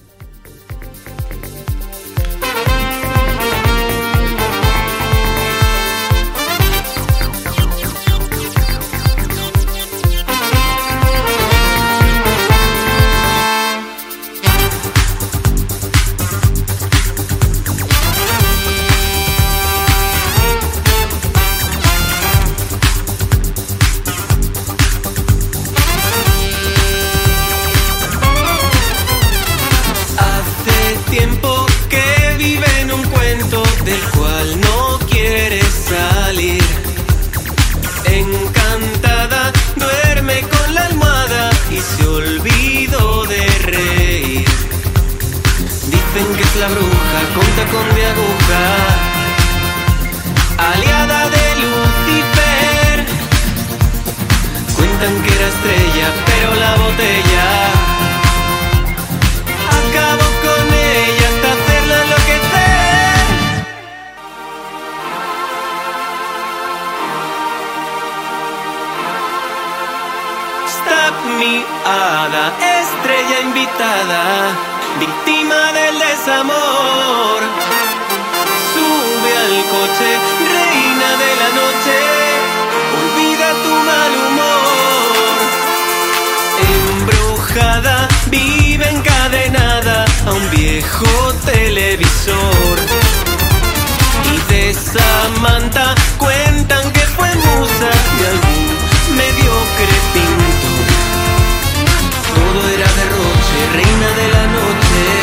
La bruja con tacón de aguja, aliada de Lucifer. Cuentan que era estrella, pero la botella acabó con ella hasta hacerla enloquecer. Stop me, hada, estrella invitada, víctima del desamor. Sube al coche, reina de la noche, olvida tu mal humor. Embrujada, vive encadenada a un viejo televisor. Y de Samantha cuentan que fue musa de algún mediocre pintor. Todo era derroche, reina de la noche.